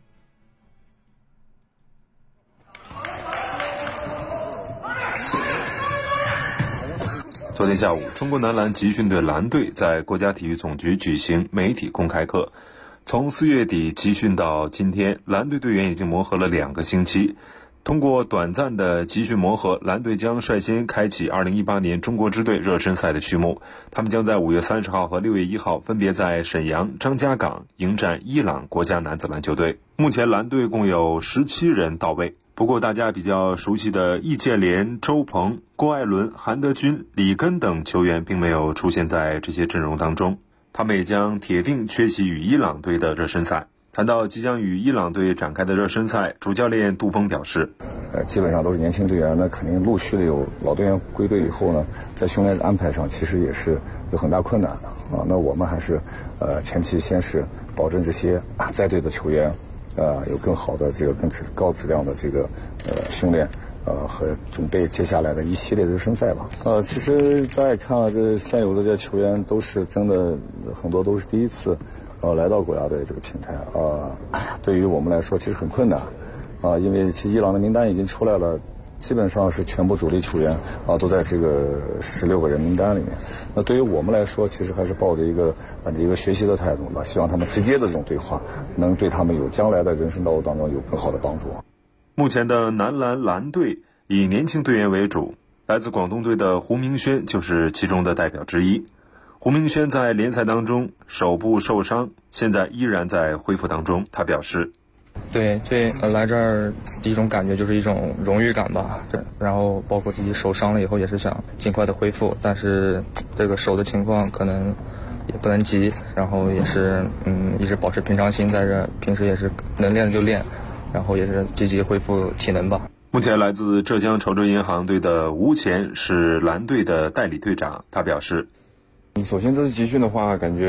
昨天下午，中国男篮集训队蓝队在国家体育总局举行媒体公开课。从4月底集训到今天，蓝队队员已经磨合了2个星期。通过短暂的集训磨合，蓝队将率先开启2018年中国支队热身赛的序幕。他们将在5月30号和6月1号分别在沈阳、张家港迎战伊朗国家男子篮球队。目前蓝队共有17人到位。不过大家比较熟悉的易建联、周鹏、郭艾伦、韩德君、李根等球员并没有出现在这些阵容当中，他们也将铁定缺席与伊朗队的热身赛。谈到即将与伊朗队展开的热身赛，主教练杜峰表示， 基本上都是年轻队员，那肯定陆续的有老队员归队以后呢，在训练安排上其实也是有很大困难的啊。那我们还是前期先是保证这些在队的球员有更好的这个更高质量的这个训练和准备接下来的一系列的热身赛吧。其实大家也看了，这现有的这些球员都是真的很多都是第一次来到国家队这个平台对于我们来说其实很困难因为其实伊朗的名单已经出来了，基本上是全部主力球员都在这个16个人名单里面。那对于我们来说，其实还是抱着一个学习的态度吧，希望他们直接的这种对话能对他们有将来的人生道路当中有更好的帮助。 目前的男篮蓝队以年轻队员为主，来自广东队的胡明轩就是其中的代表之一。胡明轩在联赛当中手部受伤，现在依然在恢复当中。他表示， 对，来这儿第一种感觉就是一种荣誉感吧，然后包括自己手伤了以后也是想尽快的恢复，但是这个手的情况可能也不能急，然后也是一直保持平常心在这，平时也是能练就练，然后也是积极恢复体能吧。 目前来自浙江潮州银行队的吴前是蓝队的代理队长，他表示， 首先这次集训的话，感觉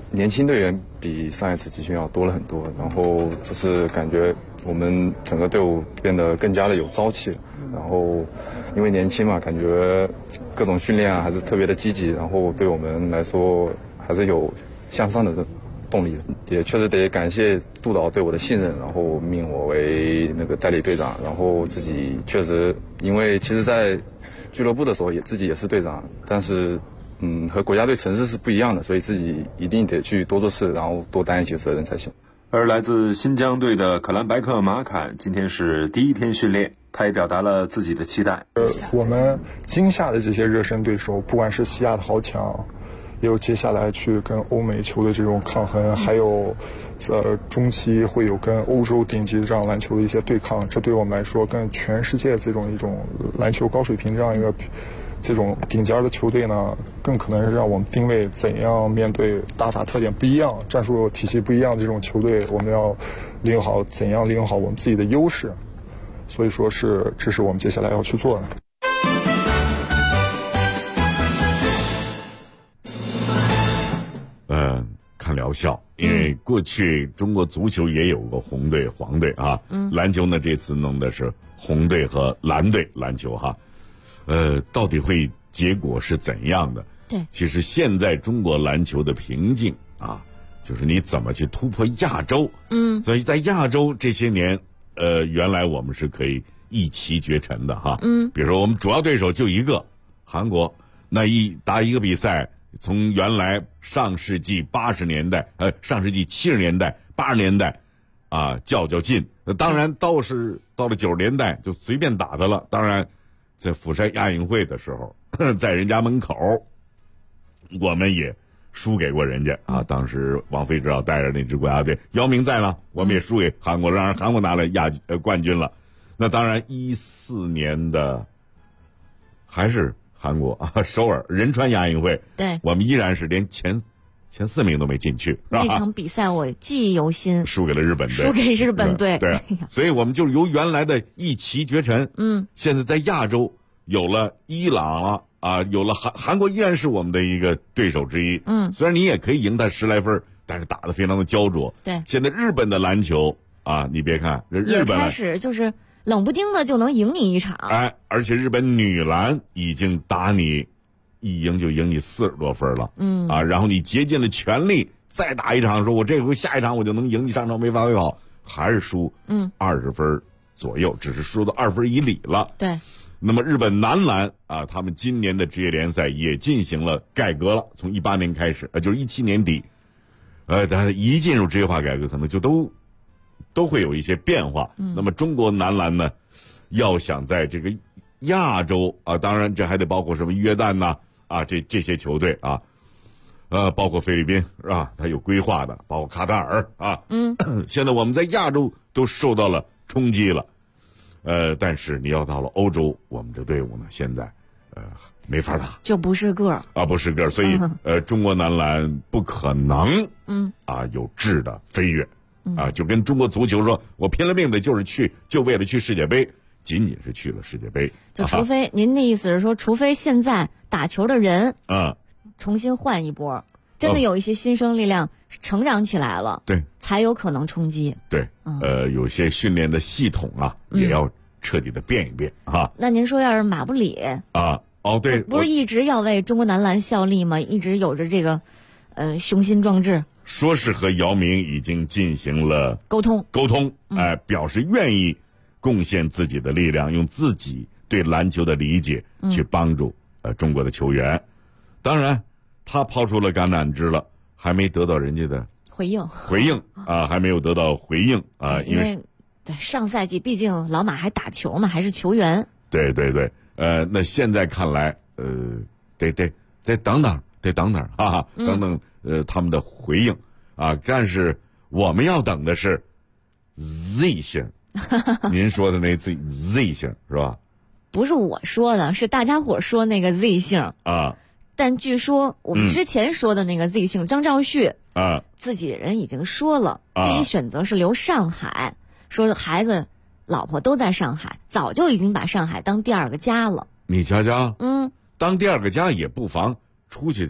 年轻队员比上一次集训要多了很多，然后就是感觉我们整个队伍变得更加的有朝气，然后因为年轻嘛，感觉各种训练还是特别的积极，然后对我们来说还是有向上的动力的。也确实得感谢督导对我的信任，然后命我为那个代理队长，然后自己确实因为其实在俱乐部的时候自己也是队长，但是和国家队城市是不一样的，所以自己一定得去多做事，然后多担一些责任才行。 而来自新疆队的可兰白克马坎今天是第一天训练，他也表达了自己的期待。 我们今夏的这些热身对手，不管是西亚的豪强，也有接下来去跟欧美球的这种抗衡，还有中期会有跟欧洲顶级这样篮球的一些对抗，这对我们来说跟全世界这种一种篮球高水平这样一个这种顶尖的球队呢，更可能是让我们定位怎样面对打法特点不一样、战术体系不一样这种球队，我们要怎样利用好我们自己的优势。所以说这是我们接下来要去做的。 看疗效，因为过去中国足球也有过红队、黄队啊，篮球呢这次弄的是红队和蓝队篮球哈。到底结果是怎样的？ 对， 其实现在中国篮球的瓶颈啊，就是你怎么去突破亚洲。所以在亚洲这些年，原来我们是可以一骑绝尘的哈。比如说我们主要对手就一个韩国，那打一个比赛，从原来上世纪80年代、上世纪70年代、80年代啊较劲，当然到了90年代就随便打的了。当然。在釜山亚运会的时候，在人家门口，我们也输给过人家啊。当时王菲指导带着那支国家队，姚明在呢，我们也输给韩国，让韩国拿了冠军了。那当然14年的还是韩国啊，首尔仁川亚运会， 对， 我们依然是连前4名都没进去，是吧？ 那场比赛我记忆犹新， 输给了日本队， 输给日本队。 对，所以我们就由原来的一骑绝尘，现在在亚洲有了伊朗了啊，有了韩国依然是我们的一个对手之一。虽然你也可以赢他10来分，但是打得非常的焦灼。对，现在日本的篮球啊，你别看日本也开始就是冷不丁的就能赢你一场， 而且日本女篮已经打你。一赢就赢你40多分了，然后你竭尽了全力再打一场，说我这回下一场我就能赢你，上场没发挥好，还是输20分左右，只是输到2分以里了。 对， 那么日本男篮啊，他们今年的职业联赛也进行了改革了，从18年开始，就是17年底，但是一进入职业化改革，可能就都会有一些变化。那么中国男篮呢，要想在这个亚洲啊，当然这还得包括什么约旦呐。这些球队啊，包括菲律宾是吧？它有规划的，包括卡塔尔啊。现在我们在亚洲都受到了冲击了，但是你要到了欧洲，我们这队伍呢，现在没法打， 就不是个儿啊，不是个儿，所以中国男篮不可能有质的飞跃啊，就跟中国足球说，我拼了命的就为了去世界杯。仅仅是去了世界杯， 就除非您的意思是说，除非现在打球的人重新换一波，真的有一些新生力量成长起来了， 对， 才有可能冲击。 对，有些训练的系统啊，也要彻底的变一变啊。 那您说，要是马布里对， 不是一直要为中国男篮效力吗？一直有着这个雄心壮志。 说是和姚明已经进行了沟通， 表示愿意。贡献自己的力量，用自己对篮球的理解去帮助中国的球员。当然，他抛出了橄榄枝了，还没得到人家的回应还没有得到回应啊， 因为在上赛季毕竟老马还打球嘛，还是球员。 对，那现在看来，得等等啊，等等他们的回应啊，但是我们要等的是 Z 型。您说的那 Z 姓是吧？ 不是我说的，是大家伙说那个 Z 姓啊。 但据说我们之前说的那个 Z 姓张兆旭自己人已经说了，第一选择是留上海，说孩子、老婆都在上海，早就已经把上海当第2个家了。 你瞧瞧，当第2个家也不妨出去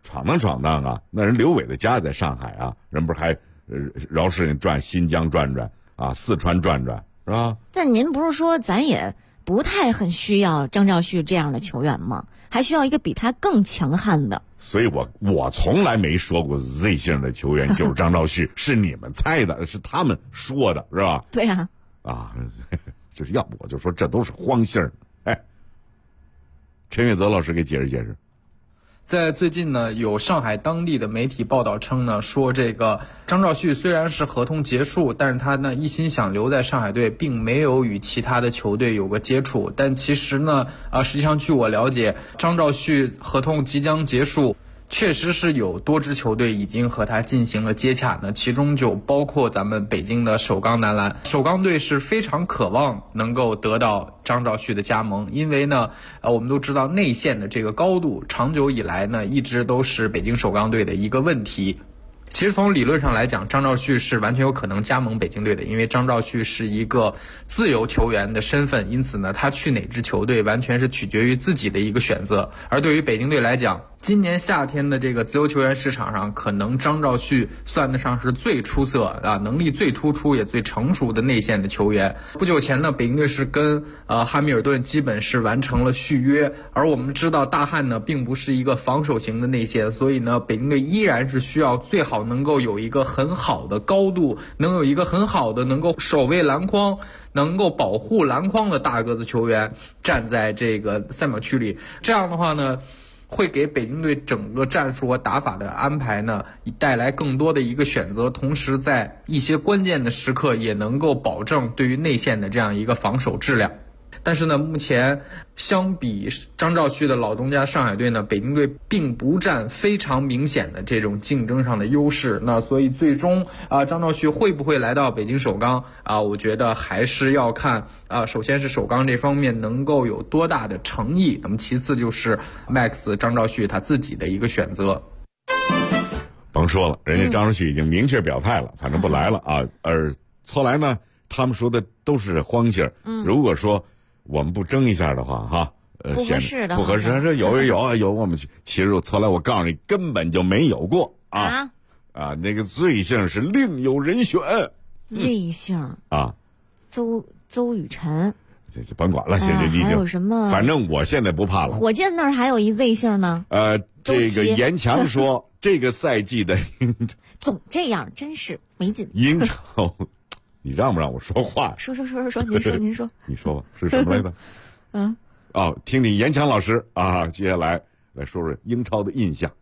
闯荡啊！那人刘伟的家在上海啊，人不是还饶市转新疆转转啊，四川转转是吧？ 但您不是说咱也不太很需要张兆旭这样的球员吗？还需要一个比他更强悍的。 所以我从来没说过 Z 姓的球员就是张兆旭，是你们猜的，是他们说的，是吧？ 对呀。 就是要不我就说这都是荒姓。哎，陈月泽老师给解释解释。 在最近呢，有上海当地的媒体报道称呢，说这个张兆旭虽然是合同结束，但是他呢一心想留在上海队，并没有与其他的球队有过接触。但其实呢，实际上据我了解，张兆旭合同即将结束，确实是有多支球队已经和他进行了接洽呢，其中就包括咱们北京的首钢男篮。首钢队是非常渴望能够得到张兆旭的加盟，因为呢，我们都知道内线的这个高度，长久以来呢，一直都是北京首钢队的一个问题。其实从理论上来讲，张兆旭是完全有可能加盟北京队的，因为张兆旭是一个自由球员的身份，因此呢，他去哪支球队完全是取决于自己的一个选择。而对于北京队来讲，今年夏天的这个自由球员市场上，可能张兆旭算得上是最出色能力最突出也最成熟的内线的球员。不久前呢，北京队是跟汉密尔顿基本是完成了续约，而我们知道大汉呢并不是一个防守型的内线，所以呢，北京队依然是需要最好能够有一个很好的高度，能有一个很好的能够守卫篮筐，能够保护篮筐的大个子球员站在这个三秒区里。这样的话呢，会给北京队整个战术和打法的安排呢带来更多的一个选择，同时在一些关键的时刻也能够保证对于内线的这样一个防守质量。但是呢，目前相比张兆旭的老东家上海队呢，北京队并不占非常明显的这种竞争上的优势。那所以最终张兆旭会不会来到北京首钢我觉得还是要看首先是首钢这方面能够有多大的诚意，那么其次就是 Max 张兆旭他自己的一个选择。 甭说了，人家张兆旭已经明确表态了，反正不来了而后来呢，他们说的都是荒姓。如果说我们不争一下的话不合适的， 不合适。这有我们去。其实后来我告诉你，根本就没有过那个 Z 姓是另有人选。 Z 姓邹雨辰， 这甭管了，现在还有什么？ 反正我现在不怕了。 火箭那儿还有一 Z 姓呢。 这个严强说，这个赛季的总这样真是没劲。 英超。你让不让我说话？ 说，您说。 你说吧，是什么来着？听听严强老师接下来说说英超的印象。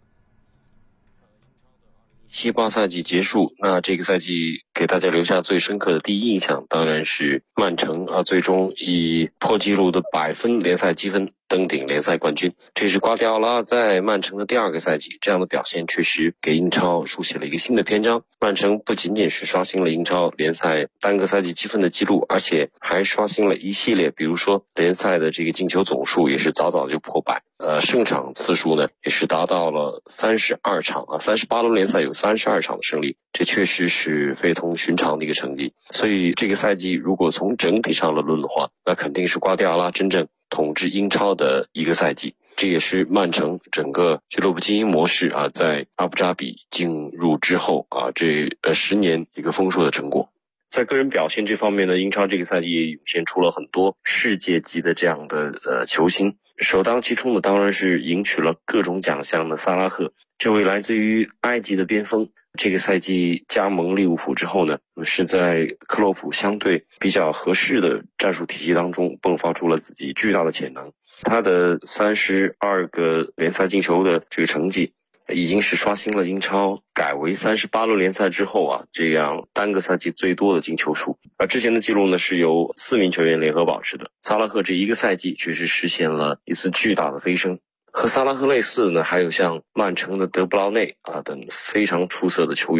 7-8赛季结束，那这个赛季给大家留下最深刻的第一印象，当然是曼城最终以破纪录的100分联赛积分登顶联赛冠军。这是瓜迪奥拉在曼城的第2个赛季，这样的表现确实给英超书写了一个新的篇章。曼城不仅仅是刷新了英超联赛单个赛季积分的记录，而且还刷新了一系列，比如说联赛的这个进球总数也是早早就破100，胜场次数呢也是达到了32场38轮联赛有32场的胜利，这确实是非同寻常的一个成绩。所以这个赛季如果从整体上来论的话，那肯定是瓜迪奥拉真正统治英超的一个赛季。这也是曼城整个俱乐部经营模式在阿布扎比进入之后这10年一个丰硕的成果。在个人表现这方面呢，英超这个赛季也涌现出了很多世界级的这样的球星。首当其冲的当然是赢取了各种奖项的萨拉赫，这位来自于埃及的边锋，这个赛季加盟利物浦之后呢，是在克洛普相对比较合适的战术体系当中迸发出了自己巨大的潜能。他的32个联赛进球的这个成绩已经是刷新了英超改为38轮联赛之后这样单个赛季最多的进球数。而之前的记录呢是由4名球员联合保持的。萨拉赫这一个赛季确实实现了一次巨大的飞升。和萨拉赫类似呢，还有像曼城的德布劳内等非常出色的球员。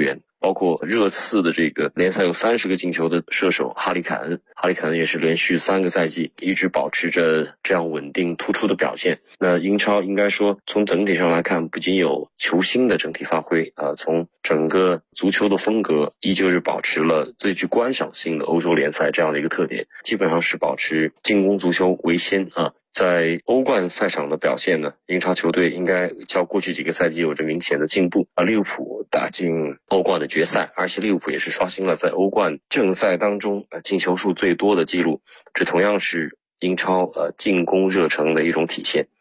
包括热刺的这个联赛有30个进球的射手哈里凯恩也是连续3个赛季一直保持着这样稳定突出的表现。那英超应该说从整体上来看，不仅有球星的整体发挥从整个足球的风格依旧是保持了最具观赏性的欧洲联赛这样的一个特点，基本上是保持进攻足球为先在欧冠赛场的表现呢，英超球队应该较过去几个赛季有着明显的进步利物浦打进欧冠的决赛，而且利物浦也是刷新了在欧冠正赛当中进球数最多的记录，这同样是英超进攻热诚的一种体现。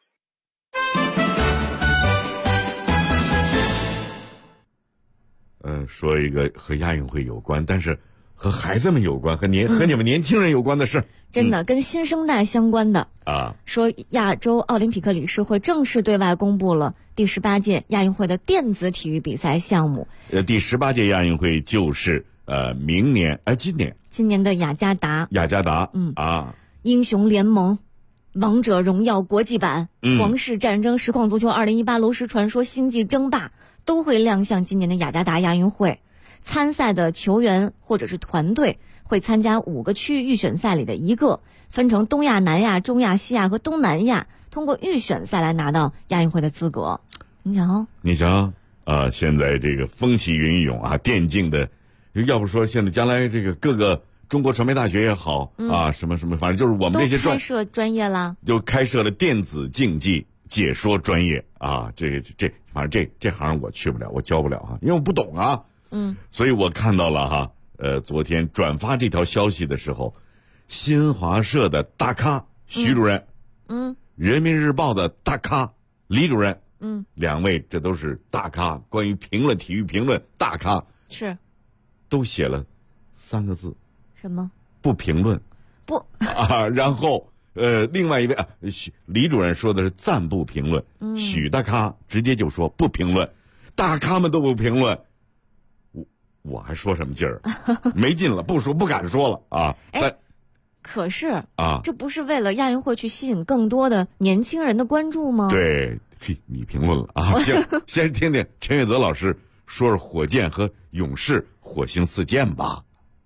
说一个和亚运会有关，但是和孩子们有关，和你们年轻人有关的事， 真的跟新生代相关的说亚洲奥林匹克理事会正式对外公布了第18届亚运会的电子体育比赛项目。 第18届亚运会就是今年的雅加达， 英雄联盟、王者荣耀国际版、皇室战争、实况足球2018、炉石传说、星际争霸都会亮相今年的雅加达亚运会。参赛的球员或者是团队会参加5个区域预选赛里的一个，分成东亚、南亚、中亚、西亚和东南亚，通过预选赛来拿到亚运会的资格。你想现在这个风起云涌电竞的，要不说现在将来这个各个中国传媒大学也好什么反正就是我们这些开设专业啦， 就开设了电子竞技解说专业反正这行我去不了，我教不了因为我不懂所以我看到了昨天转发这条消息的时候，新华社的大咖徐主任，人民日报的大咖李主任，两位这都是大咖，关于体育评论大咖， 是都写了3个字， 什么？ 不评论。 不然后另外一位李主任说的是暂不评论，许大咖直接就说不评论，大咖们都不评论。我还说什么劲儿？没劲了，不说，不敢说了可是这不是为了亚运会去吸引更多的年轻人的关注吗？ 对，你评论了行，先听听陈月泽老师说说火箭和勇士火星4溅吧。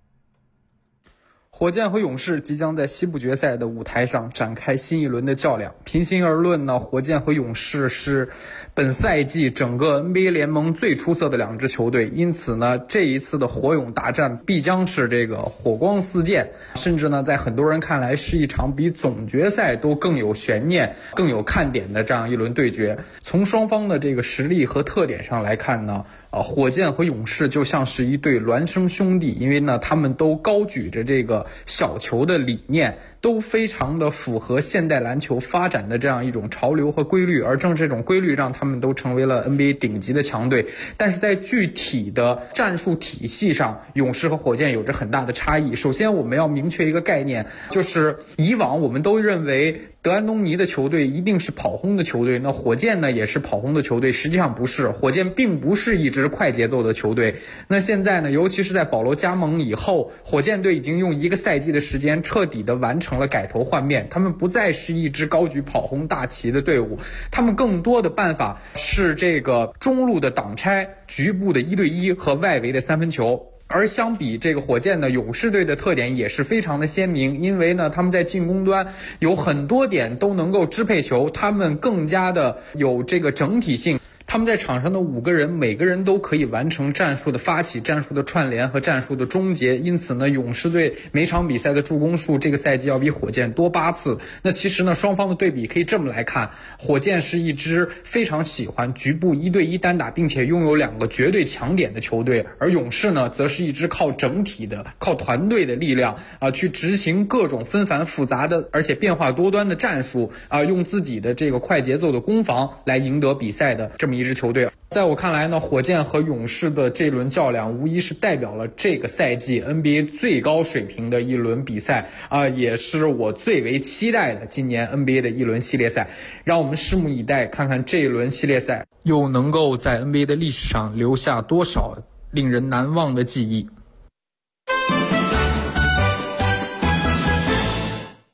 火箭和勇士即将在西部决赛的舞台上展开新一轮的较量。平心而论呢，火箭和勇士是本赛季整个 NBA 联盟最出色的2支球队，因此呢，这一次的火勇大战必将是这个火光4溅，甚至呢，在很多人看来是一场比总决赛都更有悬念、更有看点的这样一轮对决。从双方的这个实力和特点上来看呢，火箭和勇士就像是一对孪生兄弟，因为呢，他们都高举着这个小球的理念，都非常的符合现代篮球发展的这样一种潮流和规律，而正这种规律让他们都成为了 NBA 顶级的强队。但是在具体的战术体系上，勇士和火箭有着很大的差异。首先我们要明确一个概念，就是以往我们都认为德安东尼的球队一定是跑轰的球队，那火箭呢也是跑轰的球队，实际上不是，火箭并不是一支快节奏的球队。那现在呢，尤其是在保罗加盟以后，火箭队已经用1个赛季的时间彻底的完成了改头换面，他们不再是一支高举跑轰大旗的队伍，他们更多的办法是这个中路的挡拆、局部的1对1和外围的3分球。而相比这个火箭呢，勇士队的特点也是非常的鲜明，因为呢他们在进攻端有很多点都能够支配球，他们更加的有这个整体性。他们在场上的5个人，每个人都可以完成战术的发起、战术的串联和战术的终结。因此呢，勇士队每场比赛的助攻数这个赛季要比火箭多8次。那其实呢，双方的对比可以这么来看，火箭是一支非常喜欢局部1对1单打，并且拥有2个绝对强点的球队，而勇士呢，则是一支靠整体的、靠团队的力量去执行各种纷繁复杂的而且变化多端的战术用自己的这个快节奏的攻防来赢得比赛的这么一支球队。在我看来呢，火箭和勇士的这轮较量无疑是代表了这个赛季 NBA 最高水平的一轮比赛也是我最为期待的今年 NBA 的一轮系列赛。让我们拭目以待，看看这一轮系列赛又能够在 NBA 的历史上留下多少令人难忘的记忆。 中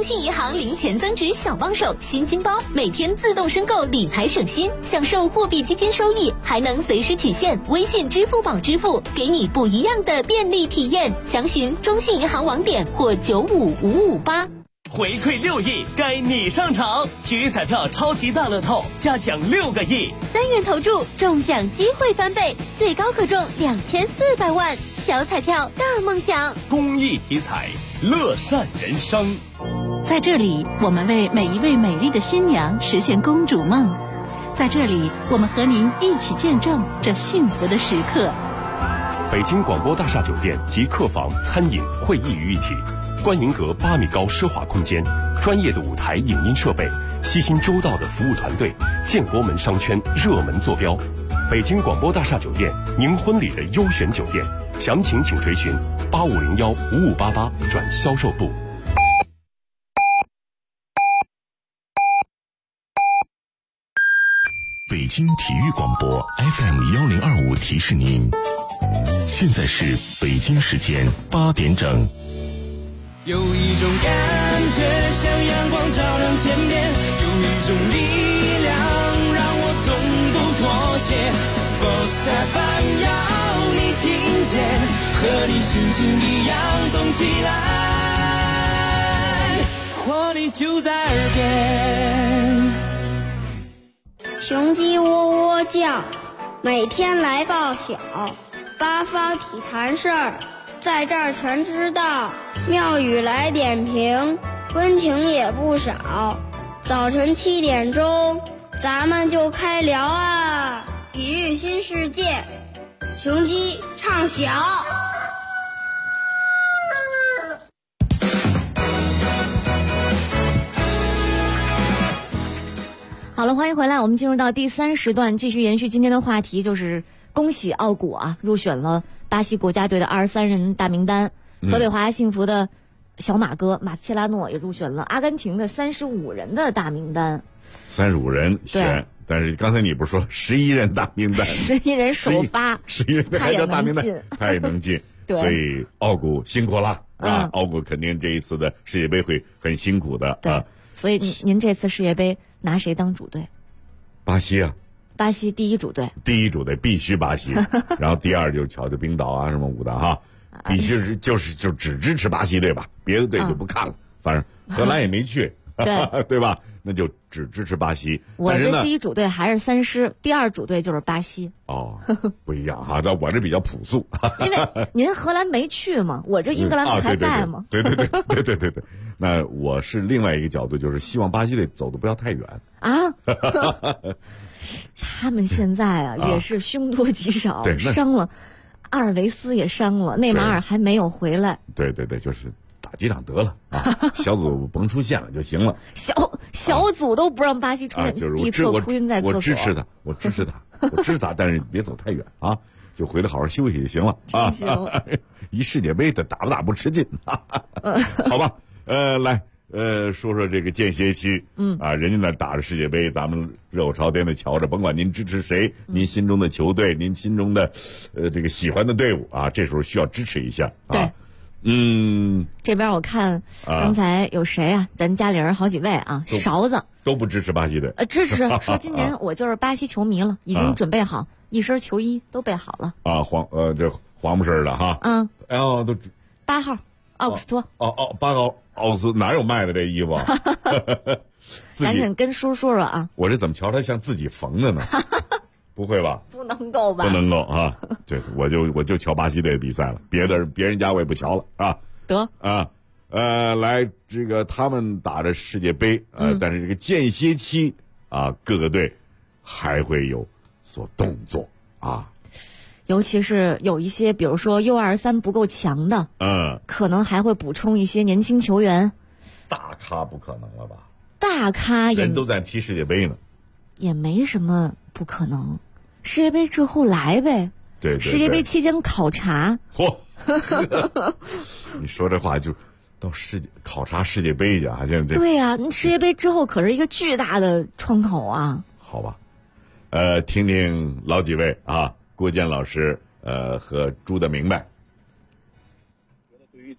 信银行零钱增值小帮手新金包，每天自动申购理财省心，享受货币基金收益，还能随时取现，微信、支付宝支付，给你不一样的便利体验。详询中信银行网点或95558。 回馈6亿，该你上场！体育彩票超级大乐透加奖6个亿 ，3元投注中奖机会翻倍，最高可中2400万。小彩票大梦想， 公益体彩，乐善人生。 在这里，我们为每一位美丽的新娘实现公主梦。在这里，我们和您一起见证这幸福的时刻。 北京广播大厦酒店集客房、餐饮、会议于一体。观云阁8米高奢华空间，专业的舞台影音设备，悉心周到的服务团队，建国门商圈热门坐标。北京广播大厦酒店，您婚礼的优选酒店。详情请垂询85015588转销售部。 北京体育广播 FM1025提示您，现在是北京时间8点整。 有一种感觉像阳光照亮天边，有一种力量让我从不妥协。Sports FM 要你听见，和你心情一样动起来，活力就在耳边。 雄鸡喔喔叫，每天来报晓，八方体坛事儿在这儿全知道，妙语来点评，温情也不少。早晨7点钟，咱们就开聊啊！体育新世界，雄鸡唱晓。 好了，欢迎回来，我们进入到第3时段，继续延续今天的话题，就是恭喜奥古啊，入选了巴西国家队的23人大名单。河北华夏幸福的小马哥马斯切拉诺也入选了阿根廷的35人的大名单。 35人选，但是刚才你不是说11人大名单 ？11人首发 ，11人还叫大名单，他也能进。所以奥古辛苦了啊！奥古肯定这一次的世界杯会很辛苦的啊。 所以您这次世界杯拿谁当主队？ 巴西啊。 巴西第一主队， 必须巴西，然后第二就是瞧瞧冰岛啊什么舞的哈，必须就只支持巴西队吧，别的队就不看了。反正荷兰也没去，对吧？那就只支持巴西。 我这第一主队还是3狮，第二主队就是巴西。 哦，不一样哈，我这比较朴素。 因为您荷兰没去嘛，我这英格兰不还在吗？ 对。那我是另外一个角度，就是希望巴西队走的不要太远啊。他们现在也是凶多吉少，伤了，阿尔维斯也伤了，内马尔还没有回来。 对，就是打几场得了啊，小组甭出现了就行了。 小组都不让巴西出现，蒂特哭晕在厕所。 我支持他，但是别走太远啊，就回来好好休息就行了啊。 行， 一世界杯的打不打不吃劲，好吧？来。说说这个间歇期，人家那打着世界杯，咱们热火朝天的瞧着，甭管您支持谁，您心中的球队，您心中的这个喜欢的队伍啊，这时候需要支持一下啊。 对，这边我看刚才有谁啊？咱家里人好几位啊，勺子都不支持巴西队， 支持说今年我就是巴西球迷了，已经准备好一身球衣都备好了啊，这黄不身的哈，都 8号奥古斯托 8号。奥斯哪有卖的这衣服？ 赶紧跟叔说啊！ 我这怎么瞧他像自己缝的呢？不会吧？ 不能够吧？ 不能够啊！对，我就瞧巴西队的比赛了，别人家我也不瞧了啊！ 得啊， 来这个他们打着世界杯但是这个间歇期啊，各个队还会有所动作啊。 尤其是有一些，比如说 U23不够强的，可能还会补充一些年轻球员。 大咖不可能了吧？ 大咖人都在踢世界杯呢， 也没什么不可能。世界杯之后来呗， 对， 世界杯期间考察。 嚯，你说这话就到考察世界杯去啊？现在对呀，世界杯之后可是一个巨大的窗口啊。 好吧，听听老几位啊。郭健老师，和朱的明白。 对于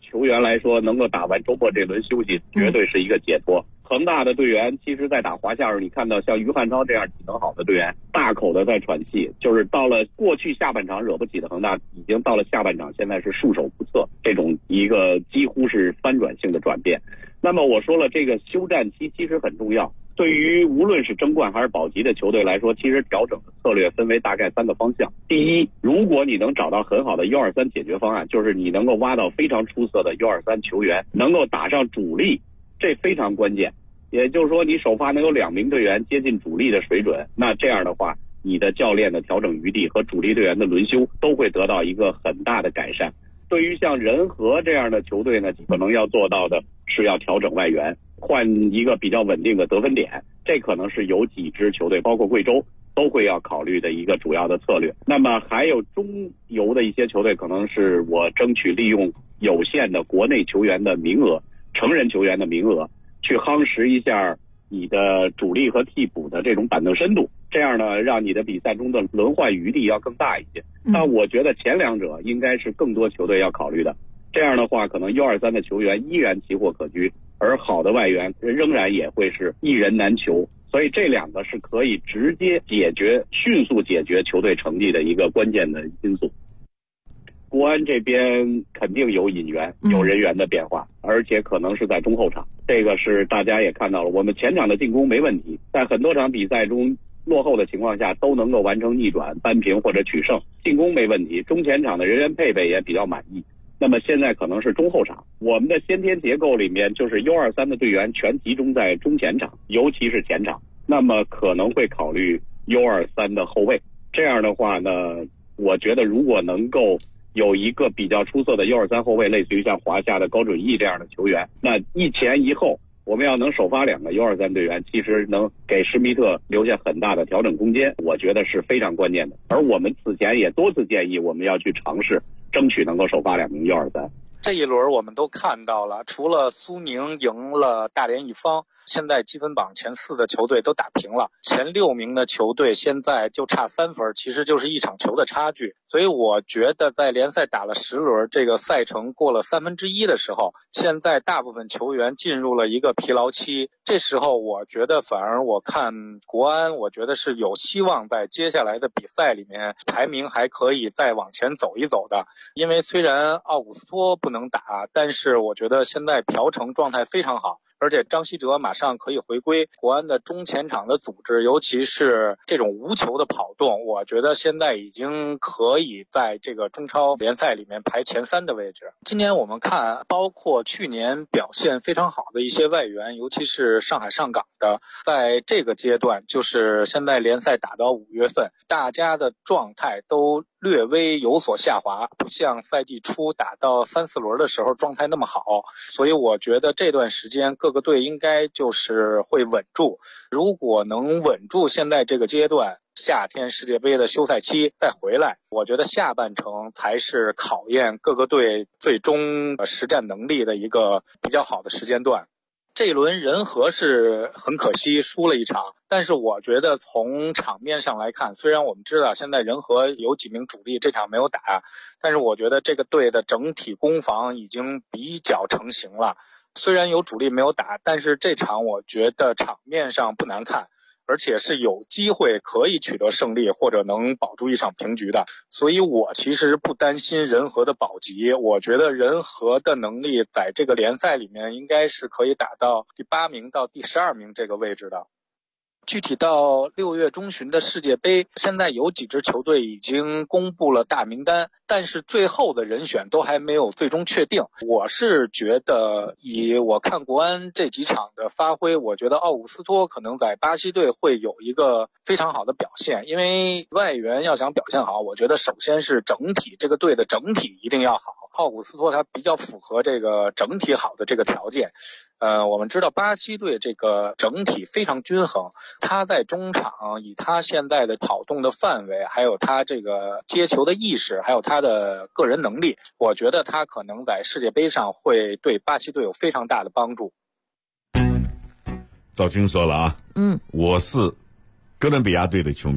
球员来说，能够打完周末这轮休息，绝对是一个解脱。恒大的队员其实在打华夏时，你看到像于汉超这样体能好的队员大口的在喘气，就是到了过去下半场惹不起的恒大，已经到了下半场现在是束手无策，这种一个几乎是翻转性的转变。那么我说了，这个休战期其实很重要，对于无论是争冠还是保级的球队来说，其实调整的策略分为大概3个方向。第一，如果你能找到很好的123解决方案，就是你能够挖到非常出色的123球员，能够打上主力，这非常关键。也就是说，你首发能有2名队员接近主力的水准，那这样的话，你的教练的调整余地和主力队员的轮休都会得到一个很大的改善。对于像人和这样的球队呢，可能要做到的是要调整外援，换一个比较稳定的得分点，这可能是有几支球队，包括贵州都会要考虑的一个主要的策略。那么还有中游的一些球队，可能是我争取利用有限的国内球员的名额，成人球员的名额，去夯实一下你的主力和替补的这种板凳深度，这样呢，让你的比赛中的轮换余地要更大一些。但我觉得前2者应该是更多球队要考虑的。这样的话，可能U23的球员依然奇货可居，而好的外援仍然也会是一人难求。所以这2个是可以直接迅速解决球队成绩的一个关键的因素。国安这边肯定有引援，有人员的变化，而且可能是在中后场，这个是大家也看到了。我们前场的进攻没问题，在很多场比赛中落后的情况下都能够完成逆转、扳平或者取胜，进攻没问题，中前场的人员配备也比较满意。那么现在可能是中后场，我们的先天结构里面就是U23的队员全集中在中前场，尤其是前场，那么可能会考虑 U23 的后卫。这样的话呢，我觉得如果能够有一个比较出色的U23后卫，类似于像华夏的高准翼这样的球员，那一前一后，我们要能首发2个U23队员，其实能给施密特留下很大的调整空间，我觉得是非常关键的。而我们此前也多次建议，我们要去尝试争取能够首发2名U23。 这一轮我们都看到了，除了苏宁赢了大连一方，现在积分榜前4的球队都打平了，前6名的球队现在就差3分，其实就是1场球的差距。所以我觉得在联赛打了10轮，这个赛程过了1/3的时候，现在大部分球员进入了一个疲劳期。这时候我觉得反而我看国安，我觉得是有希望在接下来的比赛里面排名还可以再往前走一走的。因为虽然奥古斯托不能打，但是我觉得现在朴成状态非常好，而且张稀哲马上可以回归。国安的中前场的组织，尤其是这种无球的跑动，我觉得现在已经可以在这个中超联赛里面排前3的位置。今年我们看，包括去年表现非常好的一些外援，尤其是上海上港的，在这个阶段，就是现在联赛打到5月份，大家的状态都略微有所下滑，不像赛季初打到3、4轮的时候状态那么好。所以我觉得这段时间各个队应该就是会稳住，如果能稳住现在这个阶段，夏天世界杯的休赛期再回来，我觉得下半程才是考验各个队最终实战能力的一个比较好的时间段。这一轮人和是很可惜输了一场，但是我觉得从场面上来看，虽然我们知道现在人和有几名主力这场没有打，但是我觉得这个队的整体攻防已经比较成型了。虽然有主力没有打，但是这场我觉得场面上不难看，而且是有机会可以取得胜利或者能保住一场平局的。所以我其实不担心人和的保级，我觉得人和的能力在这个联赛里面应该是可以打到第8名到第12名这个位置的。具体到6月中旬的世界杯，现在有几支球队已经公布了大名单，但是最后的人选都还没有最终确定。我是觉得以我看国安这几场的发挥，我觉得奥古斯托可能在巴西队会有一个非常好的表现。因为外援要想表现好，我觉得首先是整体，这个队的整体一定要好。奥古斯托他比较符合这个整体好的这个条件。我们知道巴西队这个整体非常均衡，他在中场以他现在的跑动的范围，还有他这个接球的意识，还有他的个人能力，我觉得他可能在世界杯上会对巴西队有非常大的帮助。 赵军说了啊，我是哥伦比亚队的球迷，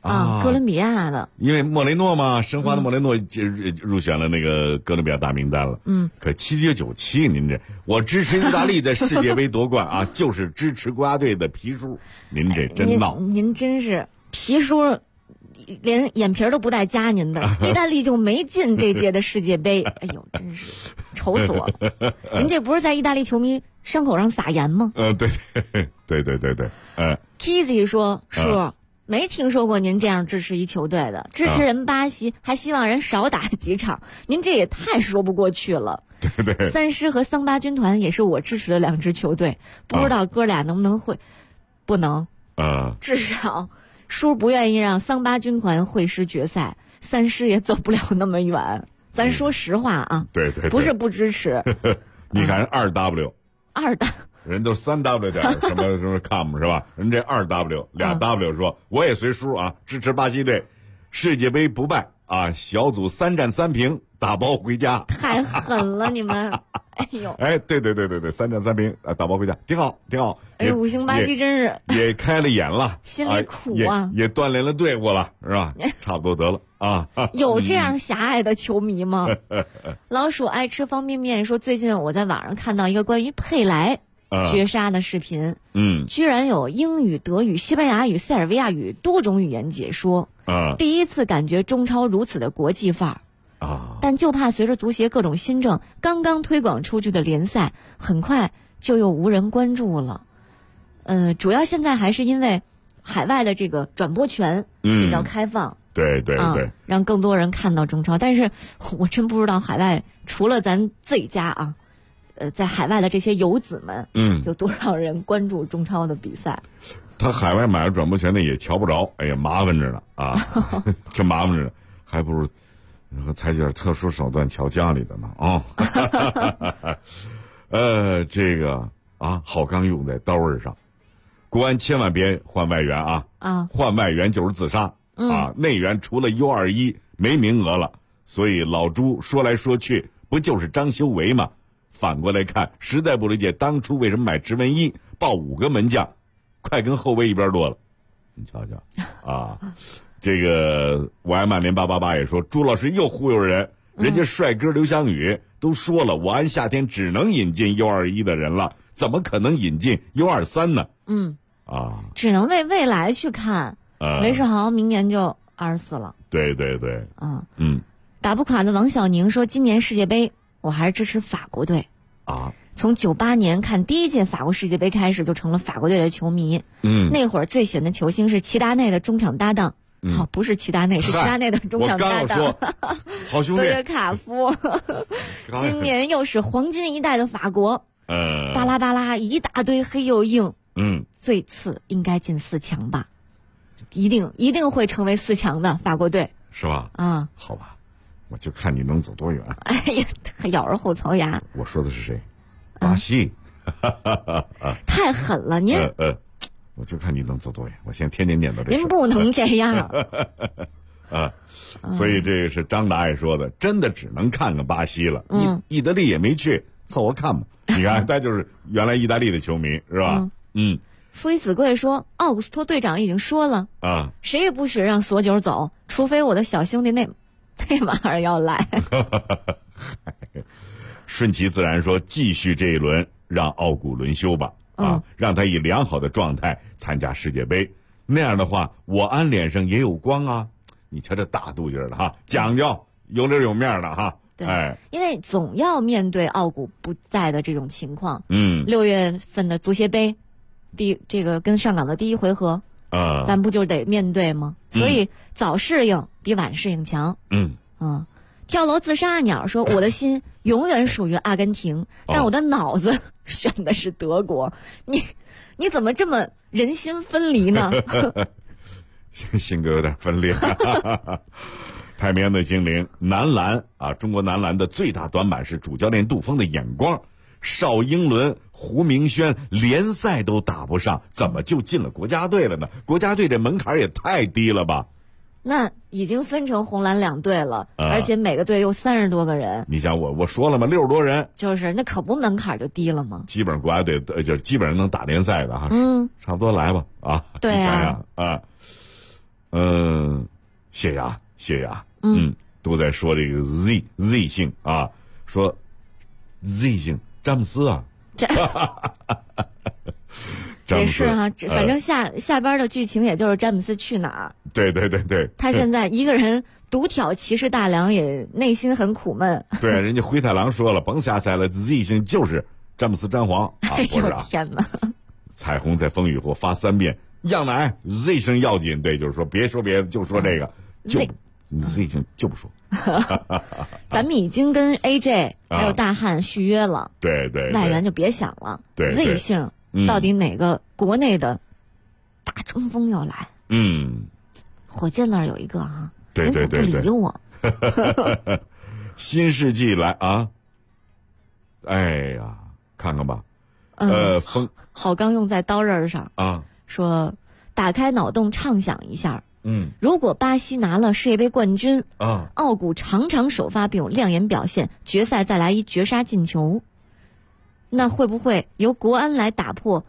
哥伦比亚的， 因为莫雷诺嘛，申花的莫雷诺入选了那个哥伦比亚大名单了。可7997，您这我支持意大利在世界杯夺冠啊，就是支持国家队的皮叔，您这真闹。 您真是皮叔，连眼皮都不带夹您的，意大利就没进这届的世界杯。哎呦，真是愁死我了！您这不是在意大利球迷伤口上撒盐吗？ 对。 Kizzy 说叔。没听说过您这样支持一球队的，支持人巴西，还希望人少打几场，您这也太说不过去了。 对。 三狮和桑巴军团也是我支持的2支球队，不知道哥俩能不能会？不能。至少叔不愿意让桑巴军团会师决赛，三狮也走不了那么远。咱说实话啊， 对， 不是不支持。 你看2W，人都3W 点什么 com 是吧？人这2W 俩 W 说，我也随叔啊，支持巴西队，世界杯不败啊，小组3战3平，打包回家。 太狠了你们！哎呦！ 对，3战3平，打包回家，挺好。 哎，5星巴西真是也开了眼了， 心里苦啊， 也锻炼了队伍了，是吧？差不多得了啊。 有这样狭隘的球迷吗？老鼠爱吃方便面说，最近我在网上看到一个关于佩莱绝杀的视频，居然有英语、德语、西班牙语、塞尔维亚语多种语言解说，第一次感觉中超如此的国际范儿，但就怕随着足协各种新政刚刚推广出去的联赛，很快就又无人关注了。主要现在还是因为海外的这个转播权比较开放， 对， 让更多人看到中超。但是我真不知道海外除了咱自己家啊。在海外的这些游子们，有多少人关注中超的比赛？ 他海外买了转播权的也瞧不着，哎呀，麻烦着呢啊，真麻烦着呢，还不如采取点特殊手段瞧家里的呢啊。这个啊，好钢用在刀刃上，国安千万别换外援啊！换外援就是自杀啊！内援除了 U21 没名额了，所以老朱说来说去，不就是张修为吗？反过来看，实在不理解当初为什么买直文一报5个门将，快跟后卫一边多了。你瞧瞧啊，这个我爱曼联888也说，朱老师又忽悠人，人家帅哥刘翔宇都说了，我安夏天只能引进 U21 的人了，怎么可能引进 U23 呢？ 只能为未来去看。韦世豪明年就24了。 对。 打不垮的王小宁说，今年世界杯我还是支持法国队啊！ 从98年看第一届法国世界杯开始，就成了法国队的球迷。那会儿最喜欢的球星是齐达内的中场搭档，不是齐达内，是齐达内的中场搭档。 我刚说，好兄弟， 德约卡夫。今年又是黄金一代的法国，巴拉巴拉一大堆黑又硬，最次应该进4强吧？一定会成为4强的法国队， 是吧？好吧。我就看你能走多远。 哎呀，咬着后槽牙。 我说的是谁？巴西。 太狠了，您。 我就看你能走多远。我现在天天念叨这。 您不能这样。 所以这个是张达也说的，真的只能看看巴西了。意大利也没去，凑合看吧。你看，他就是原来意大利的球迷，是吧？ 夫妻子贵说，奥古斯托队长已经说了谁也不许让索九走，除非我的小兄弟那玩意儿要来。 顺其自然说，继续这一轮，让奥古轮休吧，让他以良好的状态参加世界杯，那样的话，我安脸上也有光啊！你瞧这大肚劲儿的哈，讲究有理有面的哈。 对，因为总要面对奥古不在的这种情况。6月份的足协杯，这个跟上港的第1回合，咱不就得面对吗？所以早适应比晚适应强。跳楼自杀鸟说，我的心永远属于阿根廷，但我的脑子选的是德国。你怎么这么人心分离呢？ 性格有点分裂。太平洋的精灵，男篮啊，中国男篮的最大短板是主教练杜峰的眼光。邵英伦、胡明轩联赛都打不上，怎么就进了国家队了呢？国家队这门槛也太低了吧？ 那已经分成红蓝2队了，而且每个队有30多个人。 你想我说了吗？60多人， 就是那可不门槛就低了吗？ 基本国家队就是基本上能打联赛的哈，差不多来吧啊！ 对啊， 你想想啊， 谢雅，都在说这个 Z 姓啊，说 Z 姓詹姆斯啊。 也是哈，反正下边的剧情也就是詹姆斯去哪儿。 对， 他现在一个人独挑骑士大梁，也内心很苦闷。 对，人家灰太狼说了，甭瞎猜了 ，Z 姓就是詹姆斯詹皇啊， 哎呦不是啊？ 天哪！ 彩虹在风雨后发3遍，样奶 Z 姓要紧，对，就是说别说别的，就说这个，就 Z 姓就不说。 咱们已经跟 AJ 还有大汉续约了， 对， 外援就别想了。 对 Z 姓到底哪个国内的大中锋要来？火箭那儿有一个啊， 对， 人总不理我。 新世纪来啊！哎呀，看看吧， 好钢用在刀刃上啊， 说打开脑洞畅想一下。如果巴西拿了世界杯冠军啊， 奥古常常首发并有亮眼表现，决赛再来一绝杀进球，那会不会由国安来打破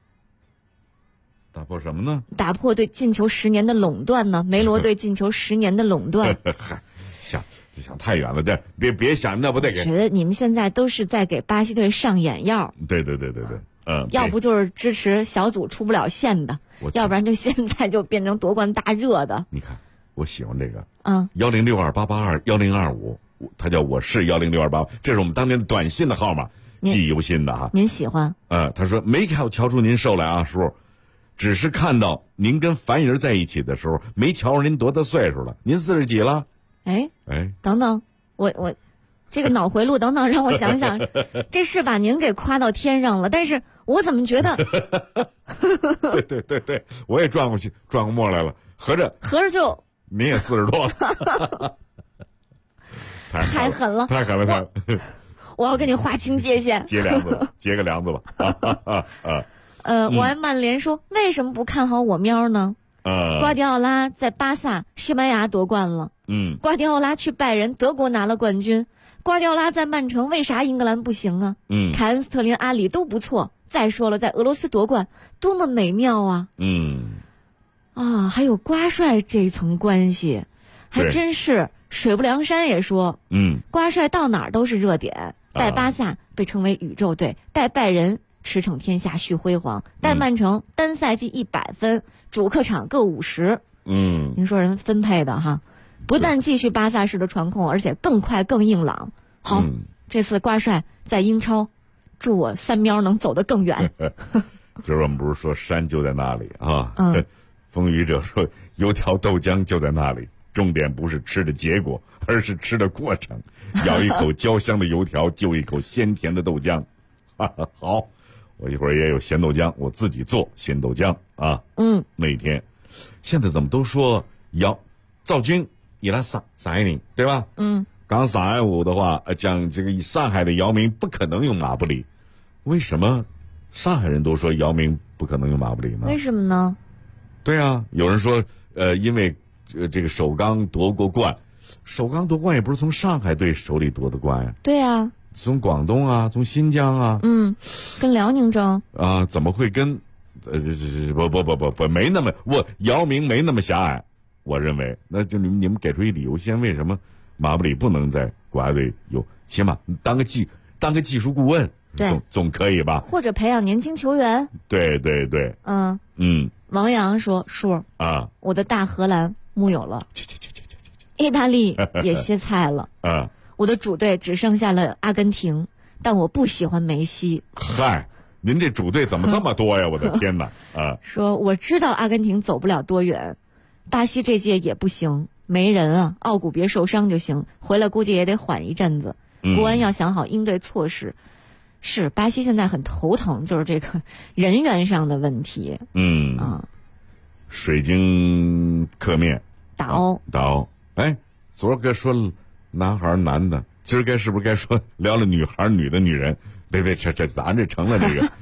什么呢？ 打破对进球10年的垄断呢？梅罗对进球10年的垄断。 想太远了，这别想，那不得给。 觉得你们现在都是在给巴西队上眼药。 对， 要不就是支持小组出不了线的，要不然就现在就变成夺冠大热的。 你看，我喜欢这个 ，10628821025， 他叫我是10628，这是我们当年的短信的号码，记忆犹新的哈。 您喜欢？ 他说没瞧出您瘦来啊，叔，只是看到您跟樊姨在一起的时候，没瞧出您多大岁数了。您40几了？ 哎，等等，我这个脑回路，等等，让我想想，这是把您给夸到天上了，但是我怎么觉得？ 对，我也转过墨来了，合着就您也40多了， 太狠了， 太狠了！ 我要跟你划清界限， 结个梁子吧。 我爱曼联说，为什么不看好我喵呢？瓜迪奥拉在巴萨、西班牙夺冠了，瓜迪奥拉去拜仁，德国拿了冠军。瓜迪奥拉在曼城，为啥英格兰不行啊？凯恩斯特林、阿里都不错。再说了，在俄罗斯夺冠，多么美妙啊！还有瓜帅这一层关系，还真是。水不梁山也说，瓜帅到哪儿都是热点。带巴萨被称为宇宙队，带拜仁驰骋天下续辉煌，带曼城单赛季100分，主客场各50。您说人分配的哈，不但继续巴萨式的传控，而且更快更硬朗。好，这次瓜帅在英超，祝我3喵能走得更远。 今儿我们不是说山就在那里啊？风雨者说油条豆浆就在那里，重点不是吃的结果，而是吃的过程。咬一口焦香的油条，就一口鲜甜的豆浆。好，我一会儿也有咸豆浆，我自己做咸豆浆啊。每天，现在怎么都说赵军也来3年，对吧？刚325的话，讲这个上海的姚明不可能用马布里，为什么上海人都说姚明不可能用马布里呢？ 为什么呢？ 对啊，有人说，因为这个首钢夺过冠，首钢夺冠也不是从上海队手里夺的冠呀。 对啊， 从广东啊，从新疆啊， 跟辽宁争啊，怎么会跟不没那么姚明没那么狭隘，我认为那就你们给出一理由先，为什么马布里不能在国家队有，起码当个技术顾问， 对， 总可以吧？ 或者培养年轻球员。 对， 王阳说叔啊，我的大荷兰木有了，意大利也歇菜了，我的主队只剩下了阿根廷，但我不喜欢梅西。 嗨，您这主队怎么这么多呀？我的天哪！ 说我知道阿根廷走不了多远，巴西这届也不行，没人啊，奥古别受伤就行，回来估计也得缓一阵子。国安要想好应对措施。是巴西现在很头疼，就是这个人员上的问题。 水晶刻面打欧， 哎，昨儿该说男孩男的，今儿是不是该说聊了女孩女的女人？别，这咱这成了这个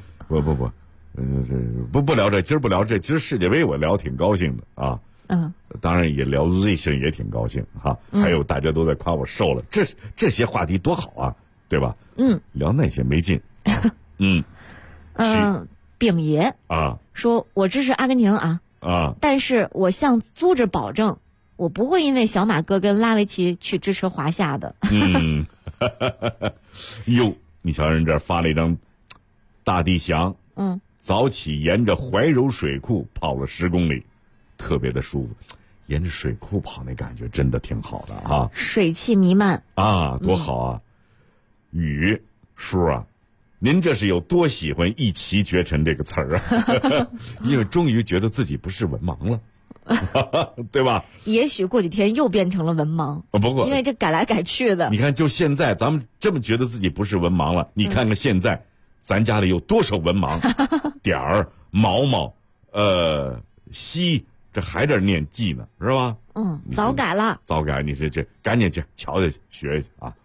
不聊这，今儿不聊这，今儿世界杯我聊挺高兴的啊。当然也聊 Z 性也挺高兴哈。还有大家都在夸我瘦了，这些话题多好啊，对吧？聊那些没劲。 丙爷说我支持阿根廷啊， 啊， 但是我向组织保证，我不会因为小马哥跟拉维奇去支持华夏的。 哟，你瞧人这发了一张大地翔，早起沿着怀柔水库跑了10公里，特别的舒服。沿着水库跑那感觉真的挺好的啊， 水汽弥漫啊，多好啊！雨叔啊，您这是有多喜欢一骑绝尘这个词儿啊？因为终于觉得自己不是文盲了，对吧？ 也许过几天又变成了文盲， 不过因为这改来改去的。 你看，就现在咱们这么觉得自己不是文盲了，你看看现在，咱家里有多少文盲？点儿、毛毛、西。这还得念记呢，是吧？ 早改了， 早改，你这赶紧去瞧瞧学去啊！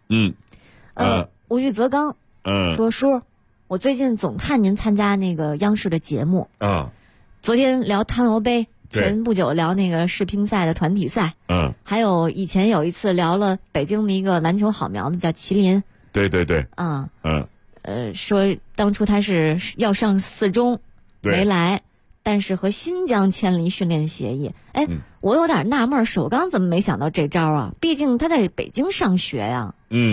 吴玉泽刚说叔，我最近总看您参加那个央视的节目啊。 昨天聊汤尤杯，前不久聊那个世乒赛的团体赛，还有以前有一次聊了北京的一个篮球好苗子叫麒麟， 对， 说当初他是要上4中，没来。但是和新疆签了一训练协议，我有点纳闷，首钢怎么没想到这招啊？毕竟他在北京上学呀。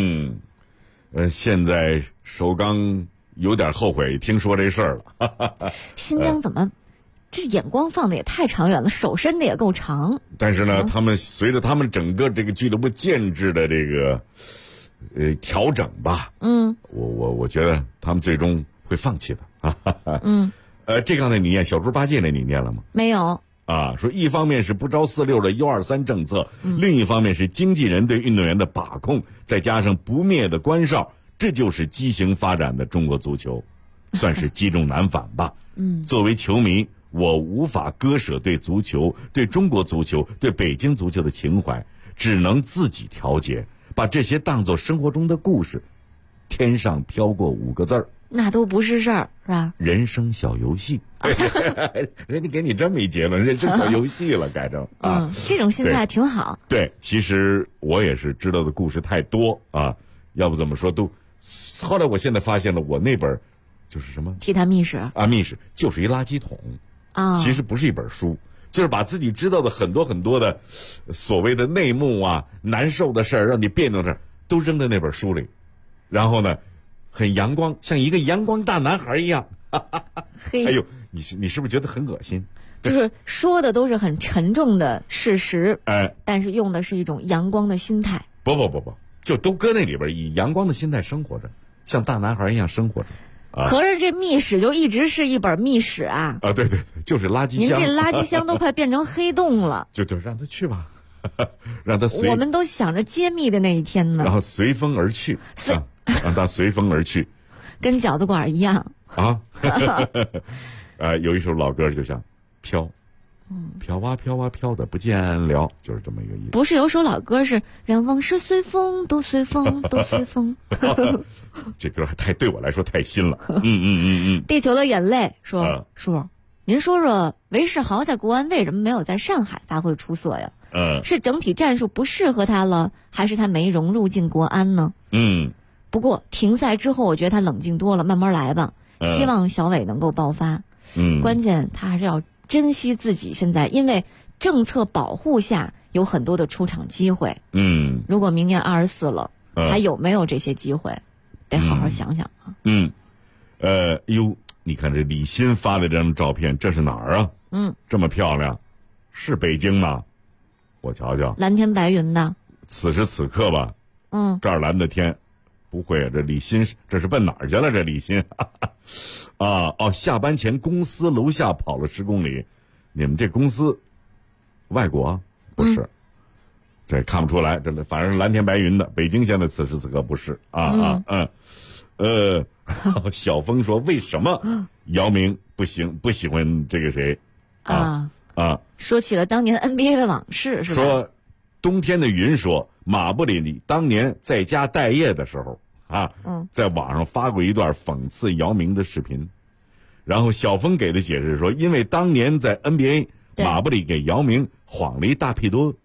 现在首钢有点后悔听说这事儿了。 新疆怎么这眼光放的也太长远了，手伸的也够长。 但是呢，他们随着他们整个这个俱乐部建制的这个调整吧，我觉得他们最终会放弃的。这刚才你念小猪八戒那你念了吗？ 没有啊，说一方面是不招4-6的1-2-3政策，另一方面是经纪人对运动员的把控，再加上不灭的官哨，这就是畸形发展的中国足球，算是积重难返吧。作为球迷，我无法割舍对足球、对中国足球、对北京足球的情怀，只能自己调节，把这些当作生活中的故事。天上飘过5个字儿。 那都不是事儿，是吧？ 人生小游戏，人家给你这么一结论，人生小游戏了，改成啊， 这种心态挺好。 对，其实我也是知道的故事太多啊，要不怎么说都。后来我现在发现了，我那本就是什么体坛秘史啊，秘史就是一垃圾桶啊，其实不是一本书，就是把自己知道的很多很多的所谓的内幕啊、难受的事儿，让你别扭的事儿，都扔在那本书里，然后呢。很阳光，像一个阳光大男孩一样。哎呦，你是不是觉得很恶心？ 就是说的都是很沉重的事实，但是用的是一种阳光的心态。 不，就都搁那里边，以阳光的心态生活着，像大男孩一样生活着。 可是这秘史就一直是一本秘史啊！ 啊，对，就是垃圾箱。 您这垃圾箱都快变成黑洞了。 就让他去吧，让他我们都想着揭秘的那一天呢。 然后随风而去。让他随风而去， 跟饺子馆一样啊！有一首老歌就像飘，飘啊飘啊飘的不见了，就是这么一个意思。 不是有首老歌是让往事随风，都随风，都随风。 这歌还对我来说太新了。 地球的眼泪说，叔，您说说韦世豪在国安为什么没有在上海发挥出色呀？是整体战术不适合他了，还是他没融入进国安呢？不过停赛之后，我觉得他冷静多了，慢慢来吧。希望小伟能够爆发。关键他还是要珍惜自己现在，因为政策保护下有很多的出场机会。如果明年24了，还有没有这些机会，得好好想想啊。 哟，你看这李欣发的这张照片，这是哪儿啊？这么漂亮，是北京吗？我瞧瞧， 蓝天白云的。 此时此刻吧，这儿蓝的天。不会啊，这李欣这是奔哪儿去了？这李欣下班前公司楼下跑了10公里，你们这公司外国不是？这看不出来，这反正是蓝天白云的。北京现在此时此刻不是小峰说为什么姚明不喜欢这个谁说起了当年 NBA 的往事，是吧？ 说冬天的云说马布里当年在家待业的时候在网上发过一段讽刺姚明的视频，然后小峰给的解释说，因为当年在 NBA 马布里给姚明晃了一大屁多。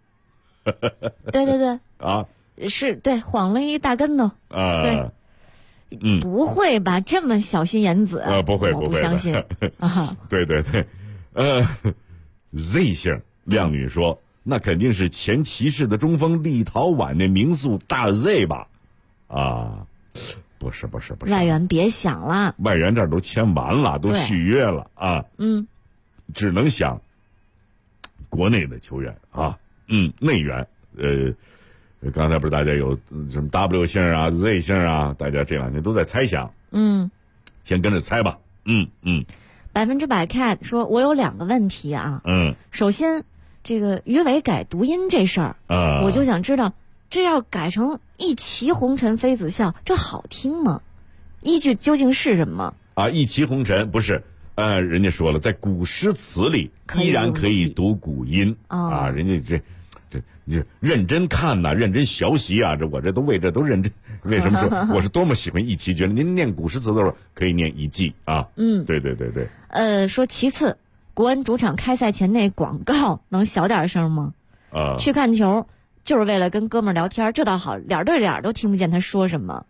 对是对，晃了一大跟头对。不会吧？这么小心眼子？ 不会， 我不相信。 对， Z 姓靓女说，那肯定是前骑士的中锋立陶宛那名宿大 Z 吧？啊，不是。 外援别想了， 外援这儿都签完了，都续约了啊。只能想国内的球员啊。内援，刚才不是大家有什么 W 姓啊 Z 姓啊，大家这2天都在猜想。先跟着猜吧。 100%Cat 说，我有2个问题啊。首先这个于伟改读音这事儿，我就想知道，这要改成一骑红尘妃子笑，这好听吗？依据究竟是什么？ 一骑红尘不是，人家说了，在古诗词里依然可以读古音人家这认真看呐，认真学习啊，我这都为这都认真。为什么说我是多么喜欢一骑？觉得您念古诗词的时候可以念一骑啊。对。 说其次，国安主场开赛前那广告能小点声吗？去看球就是为了跟哥们儿聊天，这倒好，脸对脸都听不见他说什么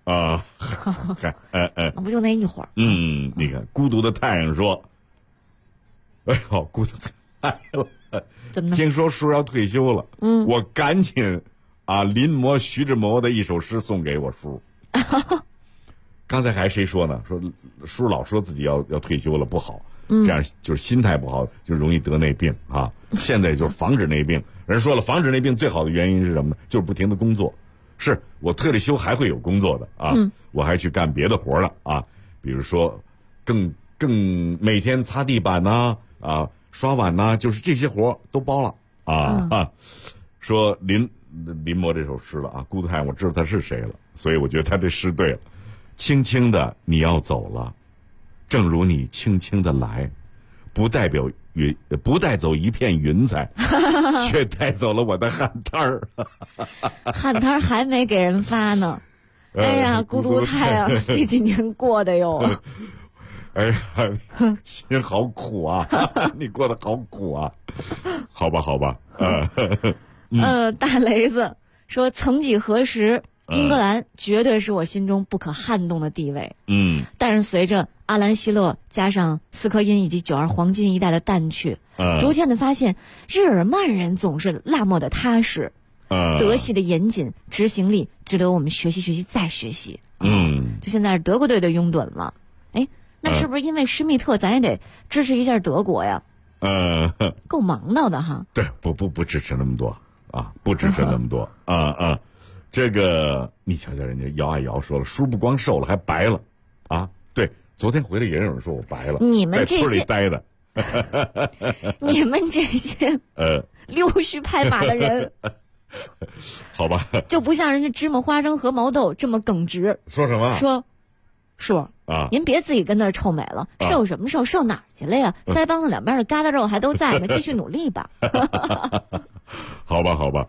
不就那一会儿。 你看孤独的太阳说，孤独太阳了， 怎么听说叔要退休了，我赶紧临摹徐志摩的一首诗送给我叔。刚才还谁说呢？说叔老说自己要退休了不好，这样就是心态不好，就容易得那病啊。现在就是防止那病。人说了，防止那病最好的原因是什么呢？就是不停的工作。是我退了休还会有工作的啊，我还去干别的活了啊，比如说更每天擦地板呐刷碗呐，就是这些活都包了说临摹这首诗了孤独太阳，我知道他是谁了，所以我觉得他这诗对了。轻轻的你要走了，正如你轻轻的来，不带走一片云彩，却带走了我的旱摊儿。 旱摊儿还没给人发呢。哎呀，孤独太阳这几年过的哟。 哎呀，心好苦啊！你过得好苦啊。好吧。 大雷子说，曾几何时，英格兰绝对是我心中不可撼动的地位。但是随着阿兰希勒加上斯科因以及92黄金一代的淡去，逐渐的发现日耳曼人总是那么的踏实，德系的严谨，执行力值得我们学习再学习。就现在是德国队的拥趸了。那是不是因为施密特咱也得支持一下德国呀？够忙到的哈。 对，不支持那么多不支持那么多这个你瞧瞧，人家姚爱瑶说了，叔不光瘦了还白了对，昨天回来也有人说我白了， 你们这些在村里待的你们这些溜须拍马的人好吧， 就不像人家芝麻花生和毛豆这么耿直。 说什么？ 说叔您别自己跟那儿臭美了，瘦什么瘦，瘦哪儿去了呀？腮帮子两边的疙瘩肉还都在呢，继续努力吧。 好吧，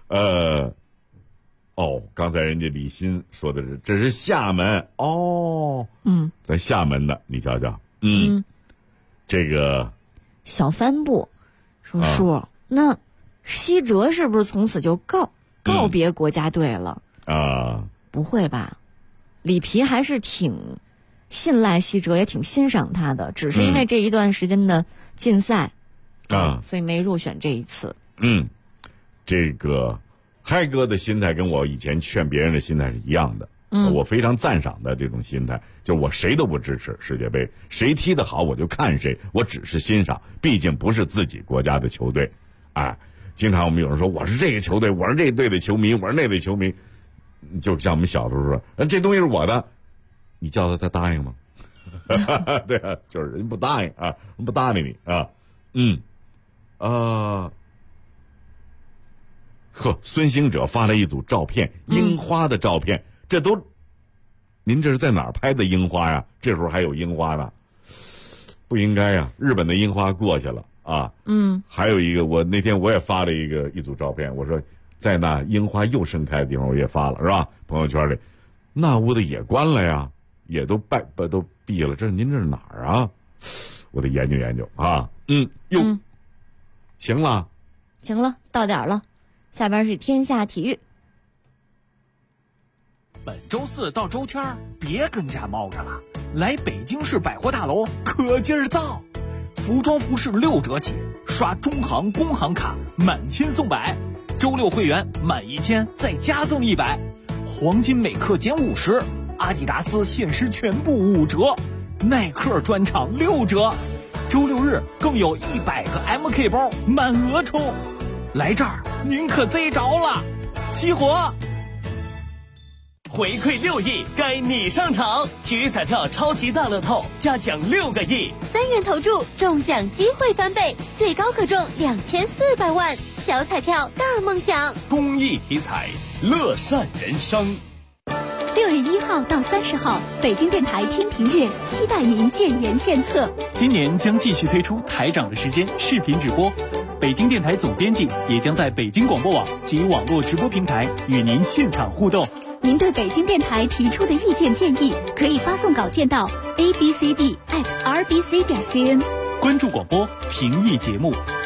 刚才人家李欣说的是这是厦门在厦门的，你瞧瞧，这个小帆布说叔，那西哲是不是从此就告别国家队了不会吧？里皮还是挺信赖西哲，也挺欣赏他的，只是因为这一段时间的禁赛所以没入选这一次。 这个嗨哥的心态跟我以前劝别人的心态是一样的。我非常赞赏的这种心态，就我谁都不支持世界杯，谁踢得好我就看谁，我只是欣赏，毕竟不是自己国家的球队。经常我们有人说我是这个球队，我是这队的球迷，我是那队球迷，就像我们小时候说这东西是我的，你叫他答应吗？对啊，就是人不答应人不搭理你孙兴哲发了一组照片，樱花的照片，这都，您这是在哪儿拍的樱花呀？这时候还有樱花呢，不应该呀！日本的樱花过去了还有一个，我那天我也发了一组照片，我说在那樱花又盛开的地方，我也发了，是吧？朋友圈里，那屋的也关了呀，也都都闭了，您这是哪儿啊？我得研究研究行了， 到点了。下边是天下体育。 本周四到周天别跟家猫着了，来北京市百货大楼可劲儿造，服装服饰6折起， 刷中行、工行卡满千送100，周六会员满1000再加赠100，黄金每克减50，阿迪达斯限时全部5折，耐克专场6折，周六日更有100个 MK 包满额抽，来这儿您可贼着了，齐活！ 回馈6亿，该你上场！体育彩票超级大乐透加奖6个亿 ，3元投注中奖机会翻倍，最高可中2400万，小彩票大梦想。 公益体彩，乐善人生。 6月1号到30号，北京电台听评阅期待您建言献策。 今年将继续推出台长的时间视频直播，北京电台总编辑也将在北京广播网及网络直播平台与您现场互动。 您对北京电台提出的意见建议，可以发送稿件到 abcd@rbc.cn。 关注广播，评议节目。